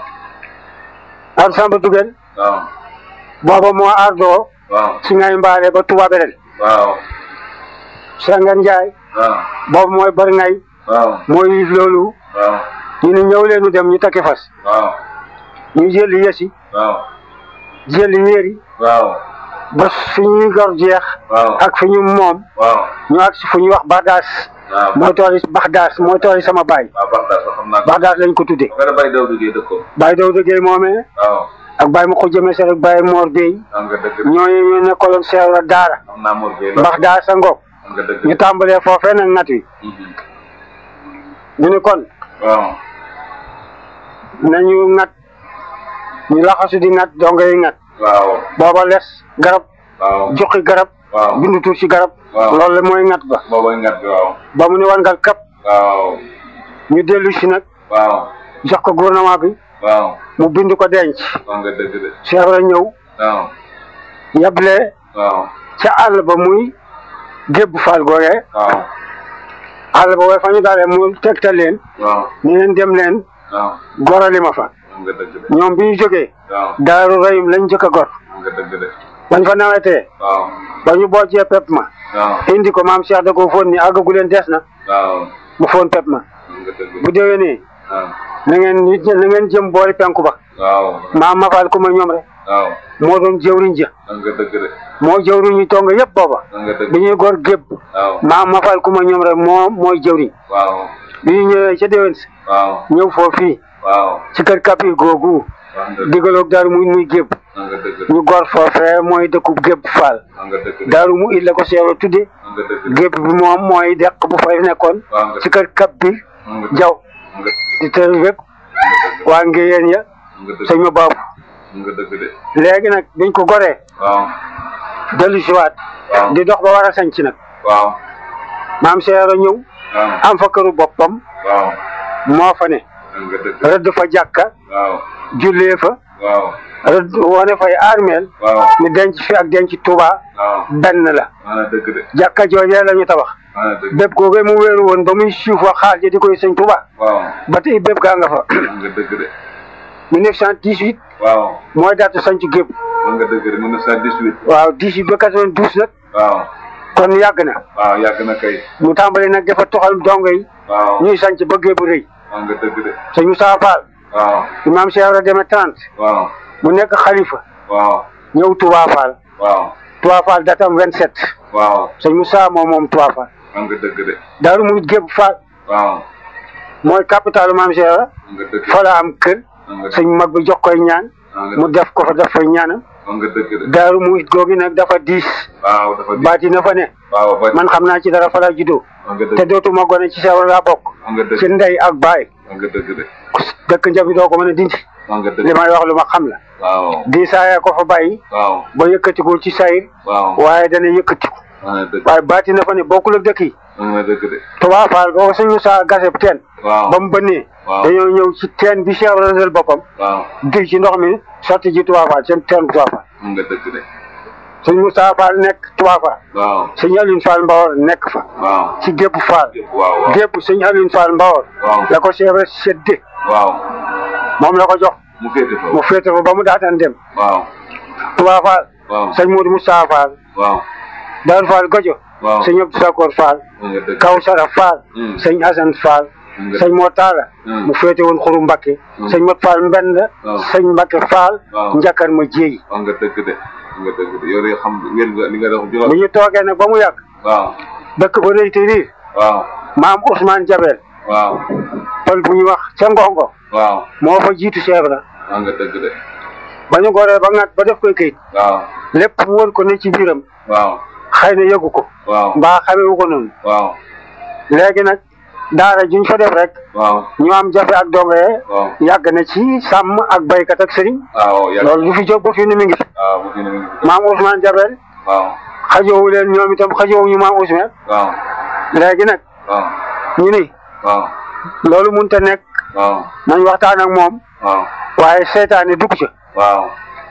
Abdou Samba Dugel booba moo ardoo si ngay mbaale ba Touba Belel Sengaan Njaay boobu mooy bari ngay mooy yif loolu ñu ne ñëw leenu dem ñu takki fas ñu jëli yesi jëli yéeri ba fi ñuy gor jeex ak fi ñu moom ñu ak si fu ñuy wax Baxdaas mooy tool yi Baxdaas mooy tool yi sama baay Baxdaas lañ ko tuddee Baye Dawda Gueye moomee ak Baye ma xujja Mesere ak Baye Mor Bey ñooñu ñu nekkaloon seera daara Baxdaas a ngoog ñu tàmbalee foofee nag nat wi ñu ni kon nañu ngat ñu laxasu di ngat donga yi ngat waaw booba les garab waaw joxi garab waaw bindu tur ci garab waaw loolu la mooy ngat ba booba ngat bi waaw ba mu ne war ngal kap waaw ñu dellu si nag waaw jox ko gouvernement bi waaw mu bind ko denc wax nga dëgg de Cheikh Ibra ñëw waaw yable waaw ca àll ba muy gébb faal googee waaw àll ba waaye fa ñu daale mu tegtal leen waaw ni leen dem leen waaw gorali ma fa wax nga dëgg de ñoom bi ñu jógee waaw daaru rayum lañ jëkk a gor wax nga dëgg de bañ fa nawetee waaw ba ñu boojee pepp ma waaw indi ko maam Cheikh da ko fóon ni àggagu leen des na waaw mu fóon pepp ma wax nga dëgg bu déwénee waaw na ngeen na ngeen jëm boori penku ba waaw maam mafaal ku ma ñoom rek waaw moo doon jëwriñ ja wax nga dëgg de moo jëwriñ ñu tonga yëpp booba wax nga dëgg bi ñuy gor gébb waaw maam mafaal ku ma ñoom rek moo mooy jëwriñ waaw bi ñu ñëwee ca déwén si waaw ñëw foofu fii waaw ci kër kapir googu wax nga digaloog daaru muy muy gébb wax nga dëgg de ñu gor foofee mooy dëkkub gébb faal wax nga dëgg de daaru mu it la ko seero tudde wax nga dëgg de gébb bi moom mooy deq bu fay nekkoon wax nga ci kër kap bi wax nga jaw nga di tër wépp waa ngéyeen ya nga dëgg sëñ ma baabu nga dëgg de léegi nag biñ ko goree waaw dellu siwaat waaw di dox ba war a sanc nag waaw maam seero ñëw waaw am fa këru boppam waaw moo fa ne wax nga dëgg rëdd fa jàkka waaw jullee fa waaw rëdd wane fay armeel waaw ni denc fi ak denc Tuuba waaw benn la wax na dëgg de jàkka joojee la ñu tabax wax na dëgg bépp googee mu wéeru woon ba muy suuf wa xaal ji di koy sëñ Tuuba waaw ba tey bépp gaa nga fa wax nga dëgg de mille neuf cent dix-huit waaw mooy datu sanc gépp wax nga dëgg de mille neuf cent dix-huit waaw dix-huit ba quatre-vingt-douze nag waaw kon yàgg na waaw yàgg na kay mu tàmbali nag dafa toxal dongo yi waaw ñuy sanc ba géebu rëy wax nga dëgg de sëñ Moussa Fall waaw imaam Cheikh Ibra demee trente waaw mu nekk xalifa waaw ñëw Touba Fall waaw Touba Fall datam vingt-sept waaw sëñ Moussa moom moom Touba Fall wax nga dëgg de daaru mu gébb Fall waaw mooy capitalu maam Cheikh Ibra wax nga dëgg fa la am kër wax nga sëñ mag bi jox koy ñaan wax mu def ko fa def fay ñaanam nga dëgg de daaru mu it googi nag dafa diis waaw dafa di baati na fa ne waaw ba man xam naa ci dara fa la juddoo wax nga te dëgg dootuma gone ci Cheikh Ibra laa bokk wax nga dëgg ci ndey ak baay wax nga dëgg de dëkk njabi doo ko mën a dindi wax nga dëgg li may wax lu ma xam la waaw di saaya ko fa bàyyi waaw ba yëkkatikul ci sayir waaw waaye dana yëkkatiku wax nga dëgg waaye baati na fa ne bokkul ak dëkk yi wax nga dëgg de Touba Fall boo suñu saa gaseb teen waaw ba mu bënnee waaw dañoo ñëw ci teen bi Cheikh Ibra rësal boppam waaw duy ci ndox mi sotti ji Touba Fall seen teen bu Touba Fall wax nga dëgg de sëñ Moussa Fall nekk Touba Fall waaw sëñ Aline Fall Mbawor nekk fa waaw ci gépp Fall waaw waaw gépp sëñ Aline Fall Mbawor waaw la ko Cheikh Ibra sédde waaw moom la ko jox mu féete fa mu féete fa ba mu daataan dem waaw Touba Fall waaw sëñ Modou Moussa Fall waaw Daaru Fall Gojo waaw sëñ Abdou Sakor Fall wax nga dëgg Kawsara Fall Hmm. sëñ Assane Fall nga sëñ Motala Hmm. mu féete woon Xuru Mbakke Hmm. sëñ Mot Fall Mbend waaw sëñ Mbakke Fall waaw njakkar ma jéey wax nga dëgg de wax nga dëgg de yow de xam wér nga li nga dox bu jox ñu toogee nag ba mu yàgg waaw dëkk ba rëy te riir waaw maam Ousmane Jabel waaw pël bu ñu wax ca Ngongo waaw moo fa jiitu Cheikh Ibra wax nga dëgg de ba ñu goree ba ngat ba def koy këyit waaw lépp mu wër ko ne ci biiram waaw xëy na yëgu ko waaw mbaa xamewu ko noonu waaw léegi nag daara juñ fa def rek waaw ñu am jafe ak dongo yee waaw yàgg na ci sàmm ak baykat ak sëriñ waaw yàlla loolu du fi jóg ba fi ni mi ngi fi waaw bu fi ne mi ngi fi maam Ousmane Jabel waaw xajoowu leen ñoom itam xajoowu ñu maam Ousmane waaw léegi nag waaw ñu ni waaw loolu mënut a nekk waaw nañ waxtaan ak moom waaw waaye seetaane dugg ca waaw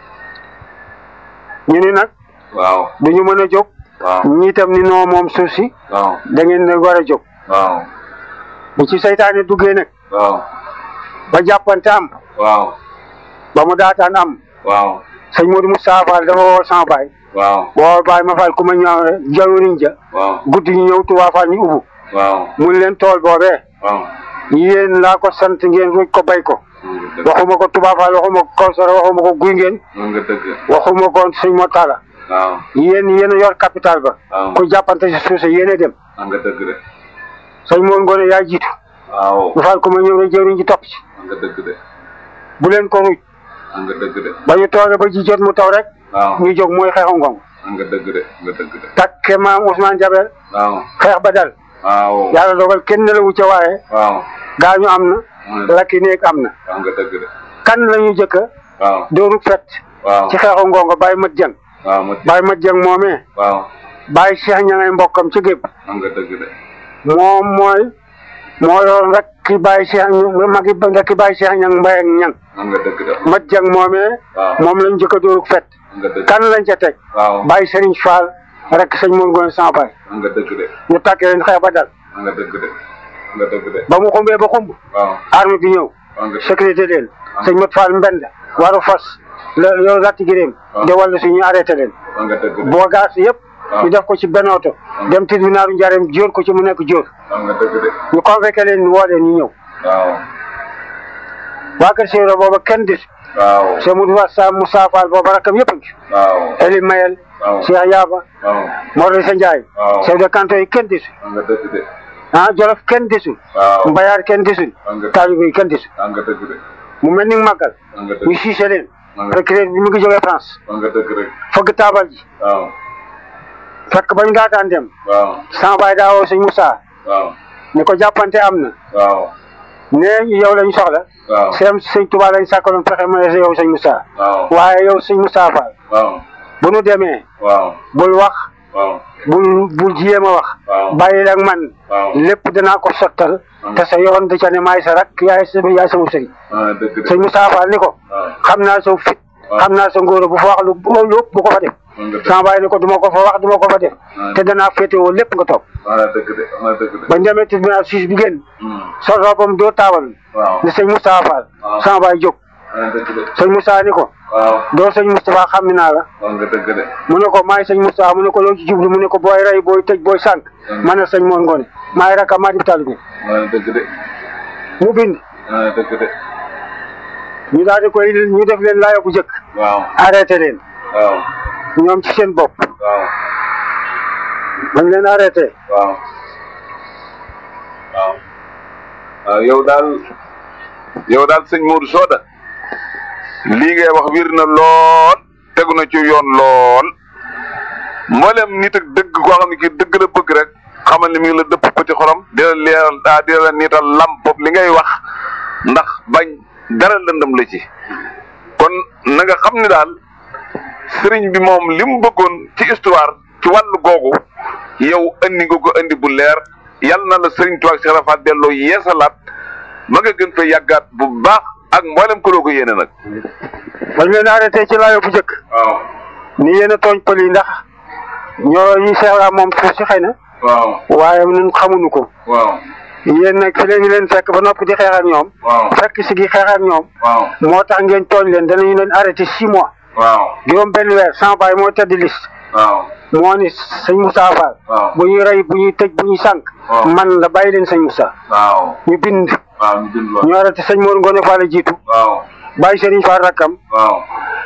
ñu ni nag waaw du ñu mën a jóg waaw ñi itam ni noo moom suuf si waaw da ngeen ne war a jóg waaw bu ci seytaane duggee nag waaw ba jàppante am waaw ba mu daataan am waaw sëñ Modou Moustapha Fall dafa woo sama baay waaw woo baay ma Fall ku ma ñëw jawriñ ja waaw guddi ñu ñëw Touba Fall ñu ubbu waaw mun leen tool boobee waaw yéen laa ko sant ngeen ruuj ko bay ko waxuma ko Touba Fall waxuma ko Kawsara waxuma ko guy ngeen nga dëgg waxuma ko sëñ Motala waaw yéen yéen a yor capital ba waaw ku jàppante si suuf si yéen a dem nga dëgg de sëñ Mor Ngone yaa jiitu waaw ma Fall ku ma ñëw rek jawriñ ji topp ci nga dëgg de bu leen ko ruuj nga dëgg de ba ñu toogee ba ji jot mu taw rek waaw ñu jóg mooy xeexu ngong nga dëgg de nga dëgg de takke maam Ousmane Jabel waaw xeex ba dal waaw yàlla dogal kenn ne la wu ca waaye waaw gaañu am na lakki néeg am na nga dëgg de kan la ñu jëkk a waaw dóorug fet waaw ci xeexu ngongo Baye Mat Jeng waaw ma Baye Mat Jeng moomee waaw Baye Cheikh ña ngay mbokkam ci gépp am nga dëgg de moom mooy moo yoroon rek ki Baye Cheikh magi rek ki Baye Cheikh ñang mbay ak ñang am nga dëgg de Mat Jeng moomee waaw moom lañ jëkk a dóorug fet am nga dëgg kan lañ ca teg waaw Baye Serigne Fall rek sëñ Mour Ngoone sama baay am nga dëgg de ñu tàkkee leen xeex ba dal am nga dëgg de am nga dëgg de ba mu xumbee ba xumb waaw arme bi ñëw am nga sécurité leen sëñ Mat Fall mbend waru fas la yow ratti giréem de wàllu si ñu arrêté leen am nga dëgg de boo gaas yëpp waaw ñu def ko ci benn oto dem tribunaalu Njaareem jóor ko ci mu nekk jóor am nga dëgg de ñu convoqué leen woo leen ñu ñëw waaw waa kër Cheikh booba kenn dis waaw Cheikh Moudou Wassa Moussa Fall booba rakkam yëpp a ngi waaw Eli Mayel waaw Cheikh Yaba waaw Mor Sa Ndiaye waaw chef de canton yi kenn disul am nga dëgg de ah Jolof kenn disul waaw Mbayaar kenn disul am nga taalibe yi kenn disul am nga dëgg de mu mel ni màggal am nga ñu dëgg siise leen am nga procureur bi mu ngi jógee France am nga dëgg rek fëgg taabal ji waaw fekk bañ ngaataan dem waaw sama baay daa woo sëñ Moussa waaw ne ko jàppante am na waaw ne yow lañ soxla waaw seem sëñ Touba lañ sàkkaloon pexe ma ne yow sëñ Moussa waaw waaye yow sëñ Moussa Fall waaw bu nu demee waaw bul wax waaw bul bul jéem a wax waaw bàyyi ak man waaw lépp danaa ko sottal te sa yoon da ca ne maay sa rak yaay sa yaay sama sëriñ ah dëgg de sëñ Moussa Fall ni ko waaw xam naa sa fit xam naa sa ngóor bu fa wax lu lu bu ko fa def am nga dëgg sama baay ni ko duma ko fa wax duma ko fa def te danaa féetewoo lépp nga toog ah dëgg de am nga dëgg de bañ demee tribunal siis bi génn Hmm. sol robam doo taabal waaw ne sëñ Moussa Fall waaw. sama baay jóg ah dëgg de sëñ Moussa ni ko waaw doo sëñ Moustapha xam ni naa la am nga dëgg de mu ne ko maay sëñ Moustapha mu ne ko loo ci jublu mu ne ko booy rey booy tëj booy sànq man na sëñ Mor Ngoone maay rakam maa di taalibe ah dëgg de mu bind ah dëgg de ñu daal di koy ñu def leen laayo bu njëkk waaw arrêté leen waaw ñoom ci seen bopp waaw bañ leen arrêté waaw waaw waaw yow daal yow daal sëñ Modou Soda lii ngay wax wir na lool tegu na ci yoon lool mboolem nit ak dëgg koo xam ne kii dëgg la bëgg rek xamal ni mi ngi la dëpp pëti xorom di la leeral daa di la niital lamp li ngay wax ndax bañ dara lëndëm la ci kon na nga xam ni daal sëriñ bi moom li mu bëggoon ci histoire ci wàllu googu yow andi nga ko andi bu leer yal na la sëriñ Tuubaa Cheikh Ibra Fall delloo yeesalaat ma nga gën fa yàggaat bu baax ak mboolem ko loo ko yéene nag. bañ leen arrêté ci laayo bu njëkk waaw. ni yéen a tooñ pël yi ndax ñoo ñu seera moom suuf si xëy na waaw. waaye ñun xamuñu ko waaw. yéen nag fi leen leen fekk ba noppi di xeex ak ñoom waaw. fekk si gi xeex ak ñoom waaw. moo tax ngeen tooñ leen danañu leen arrêté six mois waaw. juróom benn weer sans baay moo tëdd liste waaw. moo ni sëñ Moussa Fall waaw. bu ñuy rey bu ñuy tëj bu ñuy sànq waaw. man la bàyyi leen sëñ Moussa waaw. ñu bind waaw ñu bind lool. ñu arrêté sëñ Mor Ngoone Fall a jiitu waaw. bàyyi Serigne Fall rakkam waaw.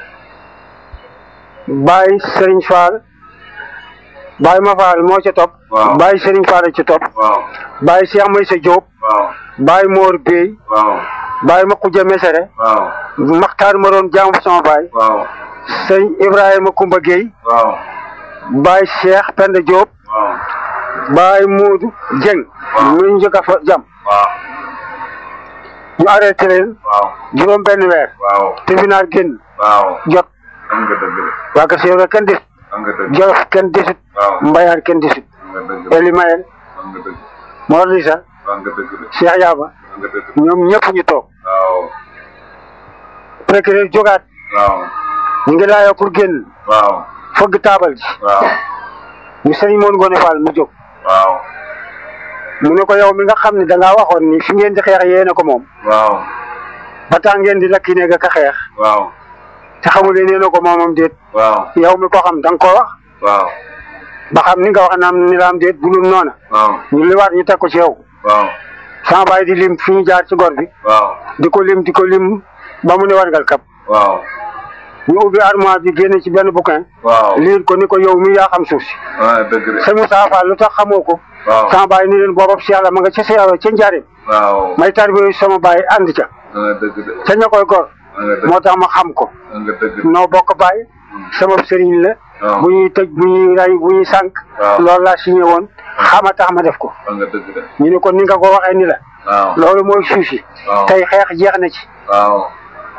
bàyyi Serigne Fall bàyyi ma Fall moo ca topp waaw. bàyyi Serigne Fall a ca topp waaw. bàyyi Cheikh Maysa Diop waaw. bàyyi Mor Bey waaw. bàyyi ma Khoudia Mesere waaw. Maxtaar ma doon jaamu sama baay waaw. sëñ Ibrahima Koumba Gueye waaw. bàyyi Cheikh Penda Diop waaw. bàyyi Moodu Dieng waaw. mu ñu njëkk a fa jam waaw. ñu arrêté leen waaw. juróom benn weer waaw. tribunal génn waaw. jot am nga dëgg de. waa Kër Cheikh kenn desut am nga dëgg. Jolof kenn desut waaw. Mbayaan kenn desut am nga dëgg de. Eli Mayel am nga dëgg. Mor Lisa am nga dëgg de. Cheikh Yaba am nga dëgg. ñoom ñëpp ñu toog waaw. procureur jógaat waaw. ñu ngi laayoo pour génn waaw. fëgg taabal ji waaw. ñu sëñ Mor Ngoone Fall mu jóg waaw. mu ne ko yow mi nga xam ne dangaa waxoon ni fi ngeen di xeex yéena ko moom waaw. ba tax ngeen di lakki néeg ak a xeex waaw. te xamul yéen a ko moomam déet waaw. yow mi ko xam da nga koo wax waaw. ba xam ni nga wax naam ni la am déet bu dul noona waaw. ñu liwaat ñu teg ko ci yow waaw. sama baay di lim fi ñu jaar ci gor bi waaw. di ko lim di ko lim ba mu ne wargal kap waaw. ñu ubbi armoire bi génne ci benn bouquin waaw. liir ko ni ko yow mi yaa xam suuf si ah dëgg de. sëñ Moussa Fall lu tax xamoo ko waaw. sama baay ni leen boobab Cheikh la ma nga ca seewa ca njaareem waaw. may tarbi sama baay ànd ca ah dëgg de. ca ña koy gor ah nga dëgg. moo tax ma xam ko ah nga dëgg. noo bokk baay sama sëriñ la waaw. bu ñuy tëj bu ñuy rey bu ñuy sànq waaw. loolu laa signé woon xama tax ma def ko ah nga dëgg de. ñu ne ko ni nga ko waxee ni la waaw. loolu mooy suuf si waaw. tey xeex jeex na ci waaw.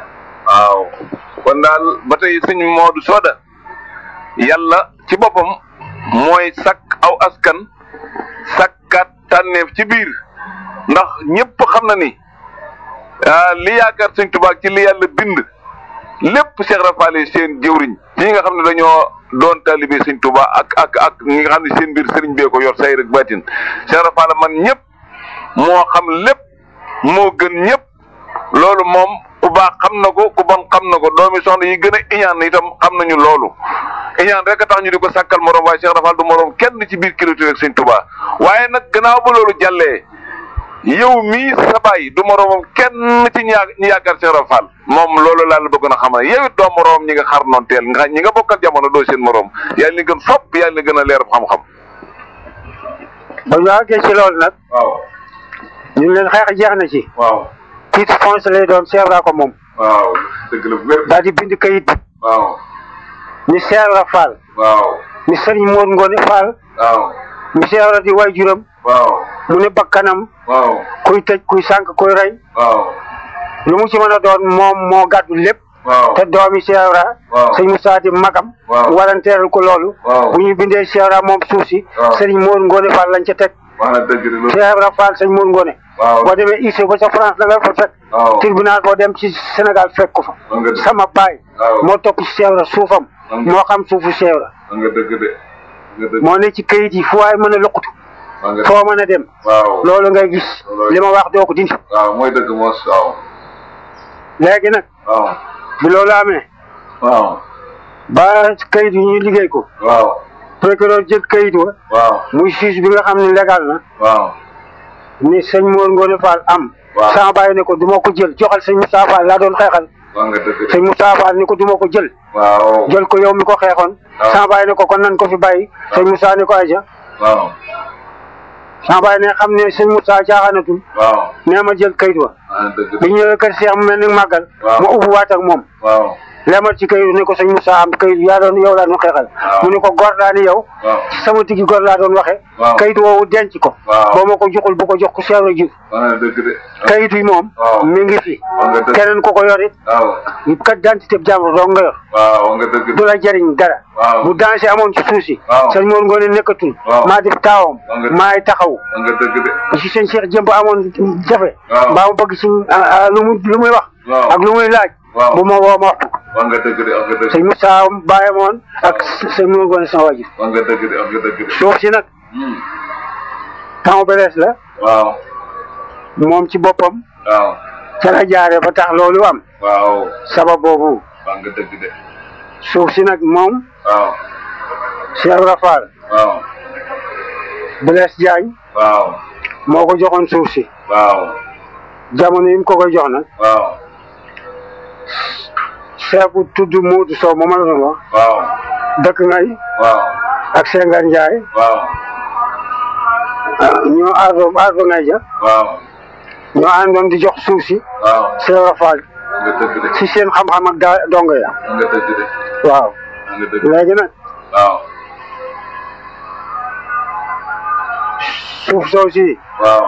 waaw kon daal ba tey sëñ Modou Soda yàlla ci boppam mooy sakk aw askan sakkaat tànneef ci biir ndax ñëpp xam na ni li yaakaar sëñ Tuubaa ci li yàlla bind lépp Cheikh Rafal seen jëwriñ ñi nga xam ne dañoo doon taalibe sëñ Tuubaa ak ak ak ñi nga xam ne seen biir sëriñ bee ko yor say rek baatin Cheikh Rafal man ñëpp moo xam lépp moo gën ñëpp loolu moom ku baax xam na ko ku bon xam na ko doomi soxna yi gën a iñaan itam xam nañu loolu iñaan rek a tax ñu di ko sàkkal morom waaye Cheikh Rafal du morom kenn ci biir kilomètre rek sëñ Tuubaa waaye nag gannaaw ba loolu jàllee yow mii sa baay du moromam kenn ci ñi ñi yaakaar Cheikh Rafal moom loolu laa la bëgg na xamal yow it doo morom ñi nga xar noon teel nga ñi nga bokkal jamono doo seen morom yàlla ni gën fopp yàlla ni gën a leer xam-xam. ba ñu àggee ci loolu nag. waaw. ñu leen xeex jeex na ci. waaw. titre foncier lay doon Cheikh Rafal ko moom. waaw dëgg la bu wér. daal di bind kayit. waaw. ni Cheikh Rafal. waaw. ni Serigne Mor Ngone Fall. waaw. ni Cheikh Rafal di way juram. waaw. mu ne bakkanam. waaw. kuy tëj kuy sànq kuy rey. waaw. lu mu ci mën a doon moom moo gàddu lépp. waaw. te doomi Cheikh Rafal. waaw. sëñ Moussa di magam. waaw. waranteeral ko loolu. waaw. bu ñu bindee Cheikh Rafal moom suuf si. waaw. Serigne Mor Ngone Fall lañ ca teg. wax na dëgg de loolu. Cheikh Rafal sëñ Mor Ngone. waaw. boo demee I C ba ca France da nga fa fekk. waaw. tribunal boo dem ci Sénégal fekk ko fa. wax nga dëgg. sama baay. waaw. moo topp ci Cheikh Rafal suufam. wax nga moo xam suufu Cheikh Rafal. wax nga dëgg de. wax nga dëgg. moo ne ci kayit yi fu waay mën a lëkkutu. wax nga foo mën a dem. waaw. loolu ngay gis. loolu li ma wax doo ko dindi. waaw mooy dëgg moos waaw. léegi nag. waaw. bi loolu amee. waaw. ba kayit yi ñu liggéey ko. waaw. procureur jël kayit wa. waaw. muy juge bi nga xam ne légal na. waaw. ni sëñ Mor Ngone Fall am. waaw. sama bàyyi ne ko du ma ko jël joxal sëñ Moussa Fall laa doon xeexal. wax nga dëgg de. sëñ Moussa Fall ni ko du ma ko jël. waaw. jël ko yow mi ko xeexoon. waaw. sama bàyyi ne ko kon nan ko fi bàyyi. sëñ Moussa ni ko aja. waaw. sama bàyyi ne xam ne sëñ Moussa caaxaanatul. waaw. nee ma jël kayit wa. wax na dëgg de. bi ñëwee kër Cheikh mu mel ni màggal. waaw. ma ubbi waat ak moom. waaw. lemal ci kayit ne ko sëñ Moussa am kayit yaa doon yow laa doon xeexal. waaw. mu ne ko gor laa ni yow. waaw. ci sama tigi gor laa doon waxe waaw. kayit woowu denc ko. waaw. boo ma ko joxul bu ko jox ku Cheikh la jur. wax na dëgg de. kayit yi moom. waaw. mi ngi fi. wax nga dëgg. keneen ku ko yor it. waaw. carte d'identité jàmbur doo nga yor. waaw wax nga dëgg de. du la jëriñ dara. waaw. bu danger amoon ci suuf si. waaw. sëñ Mor Ngone nekkatul. waaw. maa def taawam. wax nga maay taxaw. wax nga dëgg de. si sëñ Cheikh jëmb amoon jafe. waaw. mbaa mu bëgg si lu muy lu muy wax. waaw. ak lu muy laaj. waaw. bu ma woo ma wax ko. wax nga dëgg de wax nga dëgg. sëñ Moussa bàyyi moon ak sëñ Mor Ngone sama wajur. wax nga dëgg de wax nga dëgg de. suuf si nag. Hmm. temps berees la. waaw. moom ci boppam. waaw. ca la jaaree ba tax loolu am. waaw. sabab boobu. wax nga dëgg de. suuf si nag moom. waaw. Cheikh Rafal. waaw. Blaise Diagne. waaw. moo ko joxoon suuf si. waaw. jamono yi mu ko koy jox nag. waaw. Cheikh bu tudd Modou Sow moom la doon wax. waaw. dëkk ngay. waaw. ak Senghar Ndiaye. waaw. ñoo ardo ardo ngay ja. waaw. ñoo àndoon di jox suuf si. waaw. Cheikh Rafal wax nga dëgg de. si seen xam-xam ak daa dongo ya. wax nga dëgg de. waaw. wax nga dëgg. léegi nag waaw. suuf soo si. waaw.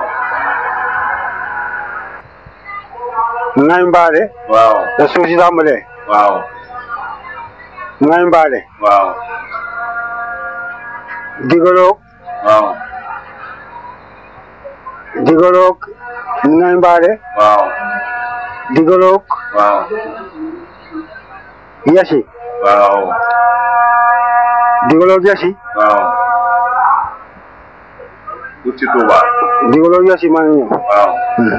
ngay mbaale. waaw. da suuf si tàmbalee. waaw. ngay mbaale. waaw. digaloog. waaw. digaloog. ngay mbaale. waaw. digaloog. waaw. yasi. waaw. digaloog yasi. waaw. wut ci Touba. digaloog yasi maa ngi ñëw. waaw.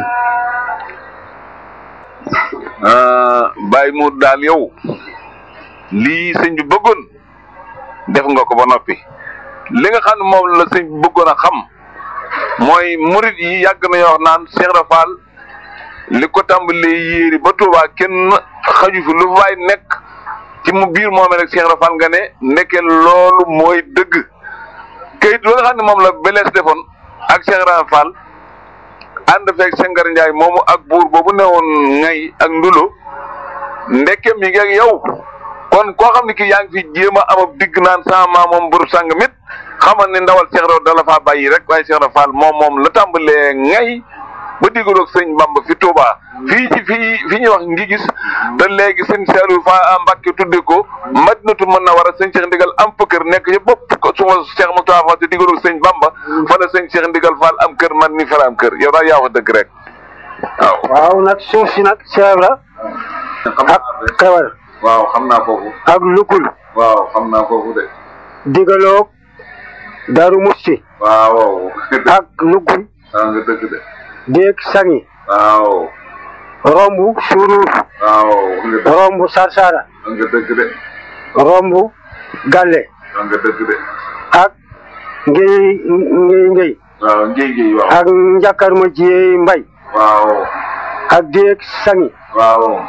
Baye Mour daal yow lii sëñ bi bëggoon def nga ko ba noppi li nga xam ne moom la sëñ bi bëggoon a xam mooy murit yi yàgg nañoo wax naan Cheikh Rafal li ko tàmbalee yéeri ba Touba kenn xaju fi lu fay nekk ci mu biir moomee rek Cheikh Rafal nga ne nekkee loolu mooy dëgg kayit ba nga xam ne moom la Blaise defoon ak Cheikh Rafal ànd feeg Senghar Ndiaye moomu ak buur boobu newoon ngay ak ndulo ndekkem mi ngi ak yow kon koo xam ne ki yaa ngi fi jéem a am ab digg naan sama maam moom buru sang mit xamal ni ndawal Cheikh Rafal dala faa bàyyi rek waaye Cheikh Rafal moom moom la tàmbalee ngay ba digaloog sëñ Bamba fi Touba fii ci fii fi ñuy wax ngi gis te léegi sëñ Saliou Fa Mbacke tudde ko Madinatu Munawwara sëñ Cheikh Ndigal am fa kër nekk ci bopp ko suma Cheikh Moustapha Fall te digaloog sëñ Bamba fa la sëñ Cheikh Ndigal Fall am kër man ni fa la am kër yow daal yaa wax dëgg rek waaw. waaw nag suuf si nag Cheikh la ak Kewel. waaw xam naa foofu. ak Lugul. waaw xam naa foofu de. digaloog Darou Moussi. waaw. ak Lugul. waaw nga dëgg de. déeg Sangi. waaw. rombu Suruur. waaw. rombu Sarsara. nga dëgg de. rombu Galle. nga dëgg de. ak Ngéy Ngéy Ngéy. waaw Ngéy Ngéy waaw. ak Njakar ma Jiyee Mbay. waaw. ak déeg Sangi. waaw.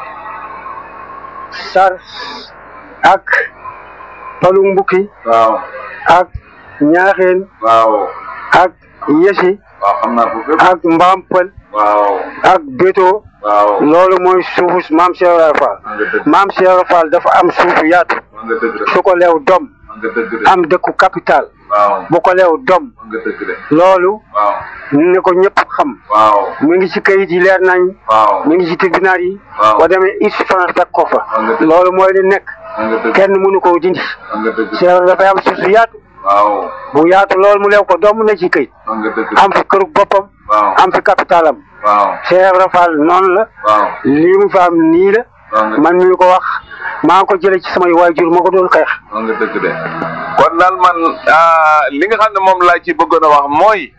Sar ak Palum Mbukki. waaw. ak Ñaaxeen. waaw. ak Yesi. waaw xam naa foofu. ak Mbampal. waaw. ak Beto. waaw. loolu mooy suufu maam Cheikh Ibra Fall. maam Cheikh Ibra Fall dafa am suufu yaatu. nga dëgg de. su ko leew dom. nga dëgg de. am dëkku capital. waaw. bu ko leew dom. nga dëgg de. loolu. waaw. ne ko ñëpp xam. waaw. mu ngi ci kayit yi leer nañ. waaw. mu ngi ci tribunal yi. waaw. boo demee is France fekk ko fa. nga dëgg. loolu mooy li nekk. nga dëgg. kenn mënu koo dindi. nga dëgg. Cheikh Ibra dafay am suuf su yaatu. waaw. bu yaatu loolu mu leew ko dom ne ci kayit. nga dëgg. am fi kërug boppam. waaw. am fi capitalam. waaw. Cheikh Ibra Fall noonu la. waaw. lii mu fa am nii la. man mi ko wax maa ngi ko jëlee ci samay waajur ma ko doon xeex. nga dëgg de. kon daal man li nga xam ne moom laa ci bëggoon a wax mooy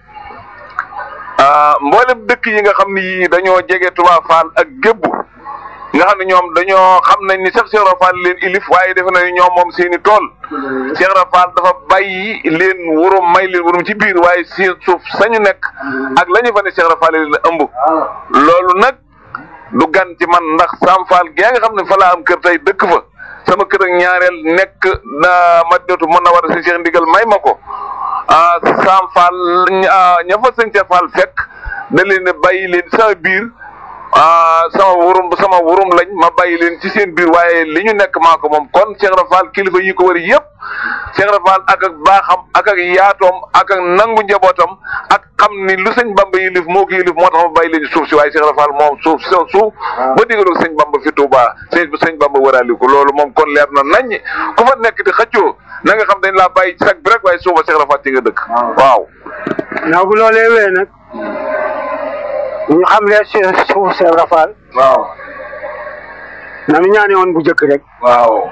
mboolem dëkk yi nga xam ni dañoo jege Touba Fall ak Gébbu nga xam ne ñoom dañoo xam nañ ni sax Cheikh Ibra Fall leen ilif waaye defe na ni ñoom moom seeni tool Cheikh Ibra Fall dafa bàyyi leen wurum may leen wurum ci biir waaye si suuf sañu nekk ak la ñu fa ne Cheikh Ibra Fall leen ëmb loolu nag du gan ci man ndax Sam Fall gi nga xam ne fa laa am kër tey dëkk fa sama kër ak ñaareel nekk na Madinatu Munawwara si Cheikh Ndigal may ma ko ah Sam Fall ña fa sëñ Cheikh Fall fekk da leen ne bàyyi leen sama biir ah sama wurum sama wurum lañ ma bàyyi leen ci seen biir waaye li ñu nekk maa ko moom kon Cheikh Ibra Fall kilifa yi ko wër yëpp Cheikh Ibra Fall ak ak baaxam ak ak yaatoom ak ak nangu njabootam ak xam ni lu sëñ Bamba yilif moo ko yilif moo tax ma bàyyi leen suuf si waaye Cheikh Ibra Fall moom suuf si suuf ba digaloog sëñ Bamba fi Touba sëñ sëñ Bamba wëraali ko loolu moom kon leer na naññ ku fa nekk di xëccoo na nga xam dañ laa bàyyi ci sag bi rek waaye suufa Cheikh Ibra Fall ci nga dëkk waaw. naaw bu loolee wee nag ñu xam leen si suufu Cheikh Ibra Fall. waaw. na nu ñaane woon bu njëkk rek. waaw.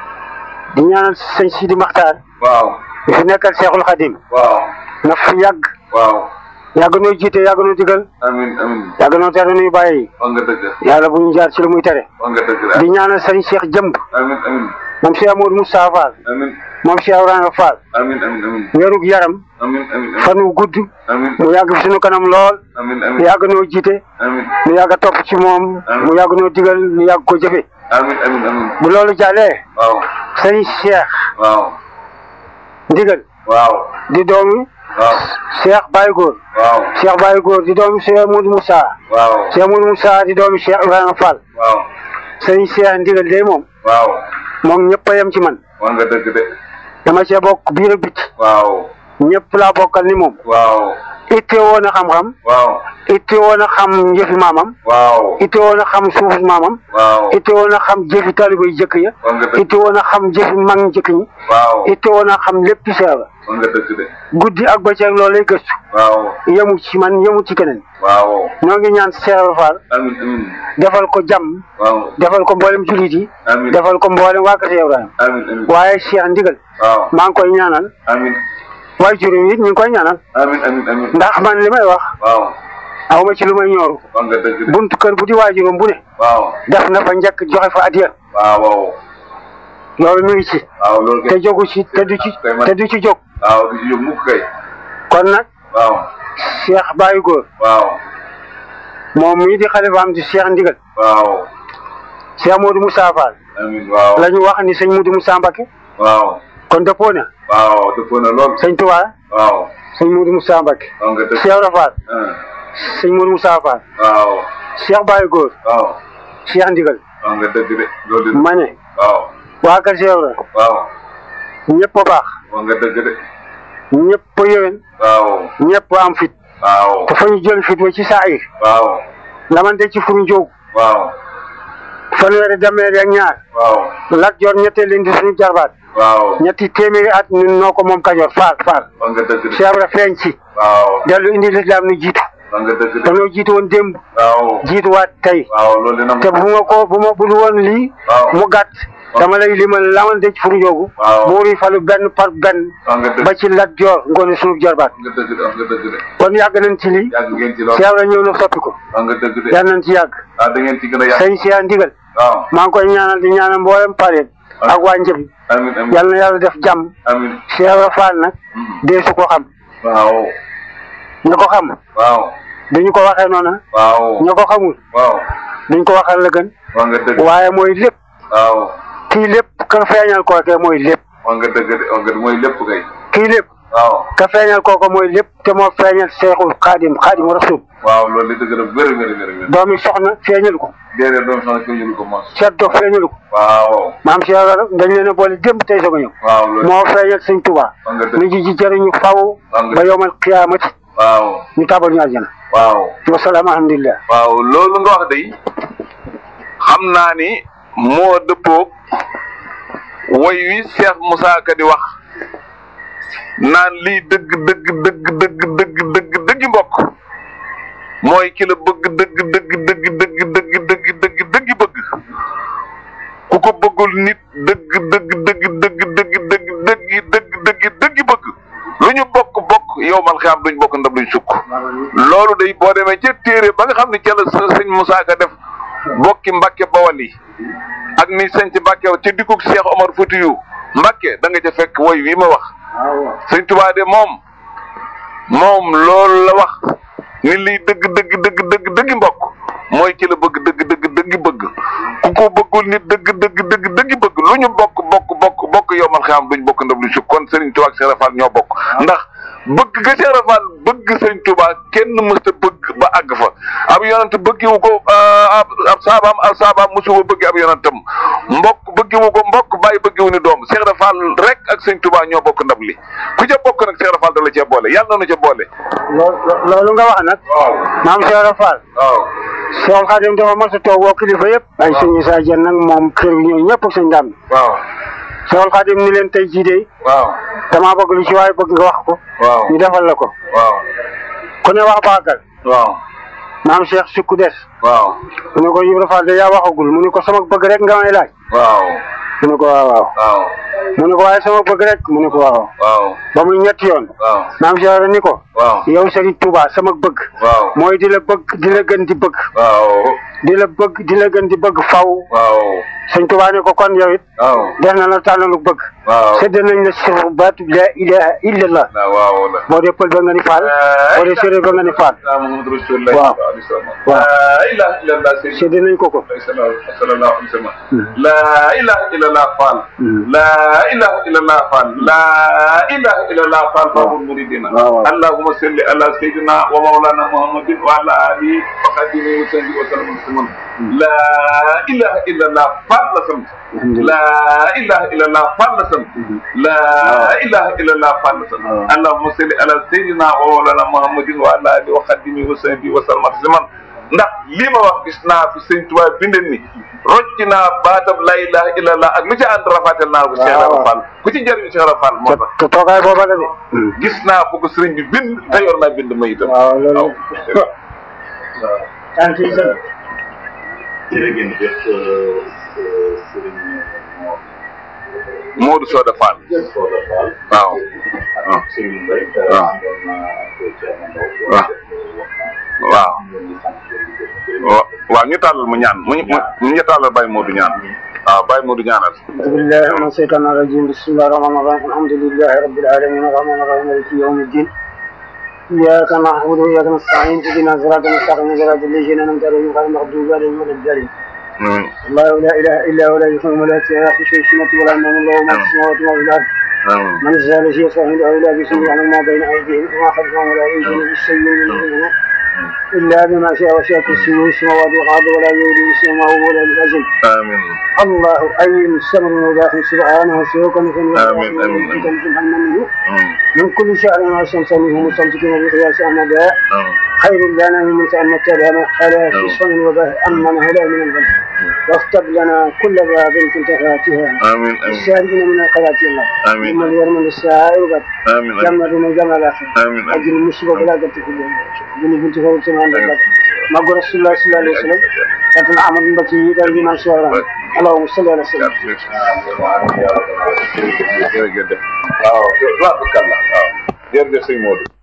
di ñaanal sëñ Sidi Maxtaar. waaw. di fi nekkal Cheikhul Khadim. waaw. na fi yàgg. waaw. yàgg noo jiite yàgg noo digal. amiin amiin. yàgg noo tere nuy bàyyi. wax nga dëgg. yàlla bu ñu jaar ci lu muy tere. wax nga dëgg. di ñaanal sëñ Cheikh Jëmb. amiin amiin. moom Cheikh Amadou Moustapha Fall. amiin. moom Cheikh Ibrahima Fall. amiin amiin amiin. wérug yaram. amiin amiin. fan wu gudd. amiin. mu yàgg fi suñu kanam lool. amiin amiin. yàgg noo jiite. amiin. mu yàgg a topp ci moom. mu yàgg noo digal mu yàgg ko jëfe. amiin amiin amiin. bu loolu jàllee. waaw. sëñ Cheikh. waaw. ndigal. waaw. di doomi. waaw. Cheikh Baye Góor. waaw. Cheikh Baye Góor di doomi Cheikh Modou Moussa. waaw. Cheikh Modou Moussa di doomi Cheikh Ibrahima Fall. waaw. sëñ Cheikh ndigal day moom. waaw. moom ñëpp a yem ci man. wax nga dëgg de. dama cee bokk biir ak biti. waaw. ñëpp laa bokkal ni moom. waaw. itte woon a xam-xam. waaw. itte woon a xam yëfi maamam. waaw. itte woon a xam suufu maamam. waaw. itte woon a xam jëfi taaliba yi jëkk ya. wax nga dëgg. itte woon a xam jëfi mag ñi jëkk ñi. waaw. itte woon a xam lépp ci Cheikh la. wax nga dëgg de. guddi ak bëccëg loolu lay gëstu. waaw. yemu ci man yemu ci keneen. waaw. ñoo ngi ñaan Cheikh Ibra Fall. amiin amiin. defal ko jàmm. waaw. defal ko mboolem jullit yi. amiin. defal ko mboolem waa kër Ibrahima. amiin amiin. waaye Cheikh ndigal. waaw. maa ngi koy ñaanal. amiin. waaye juróom it ñu ngi koy ñaanal. amiin amiin amiin. ndax man li may wax. waaw. aw ma ci lu may ñooru. wax nga dëgg de. buntu kër bu di waajuram bu ne. waaw. def na fa njëkk joxe fa adiya. waaw waaw. loolu mi ngi ci. waaw loolu kay. te jógu ci te du ci te du ci jóg. waaw du ci jóg mukk kay. kon nag. waaw. Cheikh Baye Góor. waaw. moom mii di xalifaam di Cheikh ndigal. waaw. Cheikh Modou Moussa Fall. amiin waaw. la ñu wax ni sëñ Modou Moussa Mbacké. waaw. kon dëppoo na. waaw dëppoo na lool. sëñ Touba. waaw. sëñ Modou Moussa Mbacké. wax nga dëgg. Cheikh Ibra Fall. ah. sëñ Modou Moussa Fall. waaw. Cheikh Baye Góor. waaw. Cheikh ndigal. wax nga dëgg de loolu de. ma ne. waaw. waa kër Cheikh Ibra. waaw. ñëpp a baax. wax nga dëgg de. ñëpp a yéwén. waaw. ñëpp a am fit. waaw te fa ñu jël fit wa ci saayir waaw lamante ci furu njóog waaw fanweeri dameer ak ñaar waaw Lat Joor ñettee leen di suñu jarbaat waaw ñetti téeméeri at ñun noo ko moom Kajoor faal faal wax nga dëgg de Cheikh Ibra feeñ ci waaw dellu indi lislaam nu jiitu wax nga dëgg de danoo jiitu woon démb waaw jiituwaat tey waaw loolu dina te bu ma ko bu ma bul woon lii waaw mu gàtt dama lay limal lamante ci furu njóogu waaw buur yi falu benn par benn wax nga dëgg ba ci Lat Joor ngoone suñu jarbaat wax nga dëgg de wax nga dëgg de kon yàgg nañ ci lii yàgg ngeen ci loolu Cheikh Ibra ñëw na soppi ko wax nga dëgg de yàlla nañ ci yàgg ah da ngeen ci gën a yàgg sëñ Cheikh ndigal waaw maa ngi koy ñaanal di ñaanal mboolem pareet ak waa njëbi amin amin yàlla na yàlla def jàmm amin Cheikh Ibra Fall nag dee su ko xam waaw ñu ko xam waaw duñu ko waxee noona waaw ñu ko xamul waaw duñ ko waxal la gën wax nga dëgg waaye mooy lépp waaw kii lépp ka feeñal kooke mooy lépp wax nga dëgg de wax nga mooy lépp kay kii lépp waaw ka feeñal kooke mooy lépp te moo feeñal Seexul Xaadim Xaadim Rasul waaw loolu li dëgg la wér wér wér wér doomi soxna feeñalu ko déedéet doom soxna ko ñu ko mos seet doog feeñalu ko waaw maam Cheikh Ibra dañ leen a boole démb tey soog a ñëw waaw loolu moo feeñal Sëñ Tuubaa wax nga dëgg nu ji ji jëriñu faw ba yowmal qiyaamati waaw ñu tabal ñu aljana waaw wasalaam alhamdulilah waaw loolu nga wax day xam naa ni moo dëppoog woy wi Cheikh Moussa Ka di wax naan lii dëgg dëgg dëgg dëgg dëgg dëgg dëggi mbokk mooy ki la bëgg dëgg dëgg dëgg dëgg dëgg dëgg dëgg dëggi bëgg ku ko bëggul nit dëgg dëgg dëgg dëgg dëgg dëgg dëggi dëgg dëggi dëggi bëgg lu ñu bokk bokk yow man xam duñ bokk ndab luñ sukk loolu day boo demee ca téere ba nga xam ne ca la sëñ Moussa Ka def bokki Mbàkke Bawal yi ak ni sëñ ci Mbàkke ca dikkug Cheikh Omar Foutiyou Mbàkke da nga ca fekk woy wi ma wax sëñ Tuubaa de moom moom loolu la wax ni lii dëgg dëgg dëgg dëgg dëggi mbokk mooy ki la bëgg dëgg dëgg dëggi bëgg ku ko bëggul nit dëgg dëgg dëgg dëggi bëgg lu ñu bokk bokk bokk bokk yow man xam duñ bokk ndab lu sukk kon Serigne Touba ak Cheikh Ibra Fall ñoo bokk ndax bëgg ga Cheikh Ibra Fall bëgg Serigne Touba kenn mësta bëgg ba àgg fa ab yonent bëggiwu ko ab ab saabaam ab saabaam mosu ko bëgg ab yonentam mbokk bëggiwu ko mbokk bàyyi bëggiwu ni doom Cheikh Ibra Fall rek ak Serigne Touba ñoo bokk ndab li ku ca bokk nag Cheikh Ibra Fall da la cee boole yàlla na nu ca boole loolu nga wax nag waaw maam Cheikh Ibra Fall waaw Cheikh Xaadim dafa mas a toog woo kilifa yëpp ay sëñ Issa Diène nag moom kër gi ñooy ñëpp ak sëñ Dame waaw Cheikh Xaadim ni leen tey jii de waaw damaa bëgg lu ci waaye bëgg nga wax ko waaw ñu defal la ko waaw ku ne wax baagal waaw maam Cheikh sukku des waaw mu ne ko Ibra Fall de yaa waxagul mu ne ko sama bëgg rek nga may laaj waaw mu ne ko waaw waaw waaw mu ne ko waaye sama bëgg rek mu ne ko waaw waaw ba muy ñetti yoon waaw maam Cheikh ni ko waaw yow Serigne Touba sama bëgg waaw mooy di la bëgg di la gën di bëgg waaw di la bëgg di la gën di bëgg faw waaw sëñ Touba ne ko kon yow it waaw def na la tànnalu bëgg waaw sédd nañ la si baatu la ilaha illallah waaw la boo dee pël ba nga ni faal boo dee séeréer ba nga ni faal Muhammadu Rasulullah waaw waaw la ilaha illallah sédd nañ ko ko sallallahu alayhi wa sallam la ilaha illallah faal la ilaha illallah faal la ilaha illallah faal babul muridina allahumma salli ala sayyidina wa mawlana muhammadin wa ala alihi wa sahbihi wa sallam wa sallam la ilaha illallah faal la sant la ilaha illallah faal la sant la ilaha illallah faal la sant allahumma salli ala sayyidina wa mawlana muhammadin wa ala alihi wa sahbihi wa sahbihi wa sallam ndax lii ma wax gis naa fi sëñ Tuubaa bindal ni rocc naa baatab la ilaha illallah ak lu ci ànd rafatel naa ko Cheikh Ibra Fall ku ci jëriñu Cheikh Ibra Fall moo tax te toogaay booba la de gis naa ko ko sëriñ bi bind te yor naa bind ma itam waaw loolu tant yi sa jërëjëf sëriñ Modou Soda Fall Soda Fall waaw ak sëriñ Mbaye waaw waaw waaw waaw ñu tàllal mu ñaan mu ñu tàllal Baye Modou ñaan waaw Baye Modou ñaanal billahi mina shaytani rajim bismillahi rahmani rahim alhamdulillahi rabbil alamin arrahmani rahim maliki yawmiddin iyyaka na'budu wa iyyaka nasta'in ihdina siratal mustaqim siratal ladzina an'amta alaihim ghayril maghdubi alaihim waladdallin الله لا اله الا هو لا يقوم ولا تاخذ شيء سنه ولا نوم له ما في السماوات وما في الارض من زال شيء صحيح او لا بسم الله ما بين ايديهم وما خلفهم ولا يجوز بالسيء من إلا بما شاء وشاء كرسيه السماوات والأرض ولا يؤوده حفظهما وهو العزيز. آمين. الله أي السمر وداخل سبحانه سيوكا من آمين آمين. من كل شهر ما شمس منه مستمسكين بقياس أحمد خير لنا من أن نتبع على شصف وبه أمن هدى من البلد وافتب لنا كل باب كنت فاتها. آمين. السالكين من القرات الله. آمين. من يرمى الساعة وقت. آمين. جمع بنا جمع الآخر. آمين. أجل المشرك ولا قد كله. بني بنت فرد سمان الله. ما قول رسول الله صلى الله عليه وسلم. لكن عمل بكي دار ما شاء اللهم صل على سيدنا. jërëjëf waaw jërëjëf sëñ Modou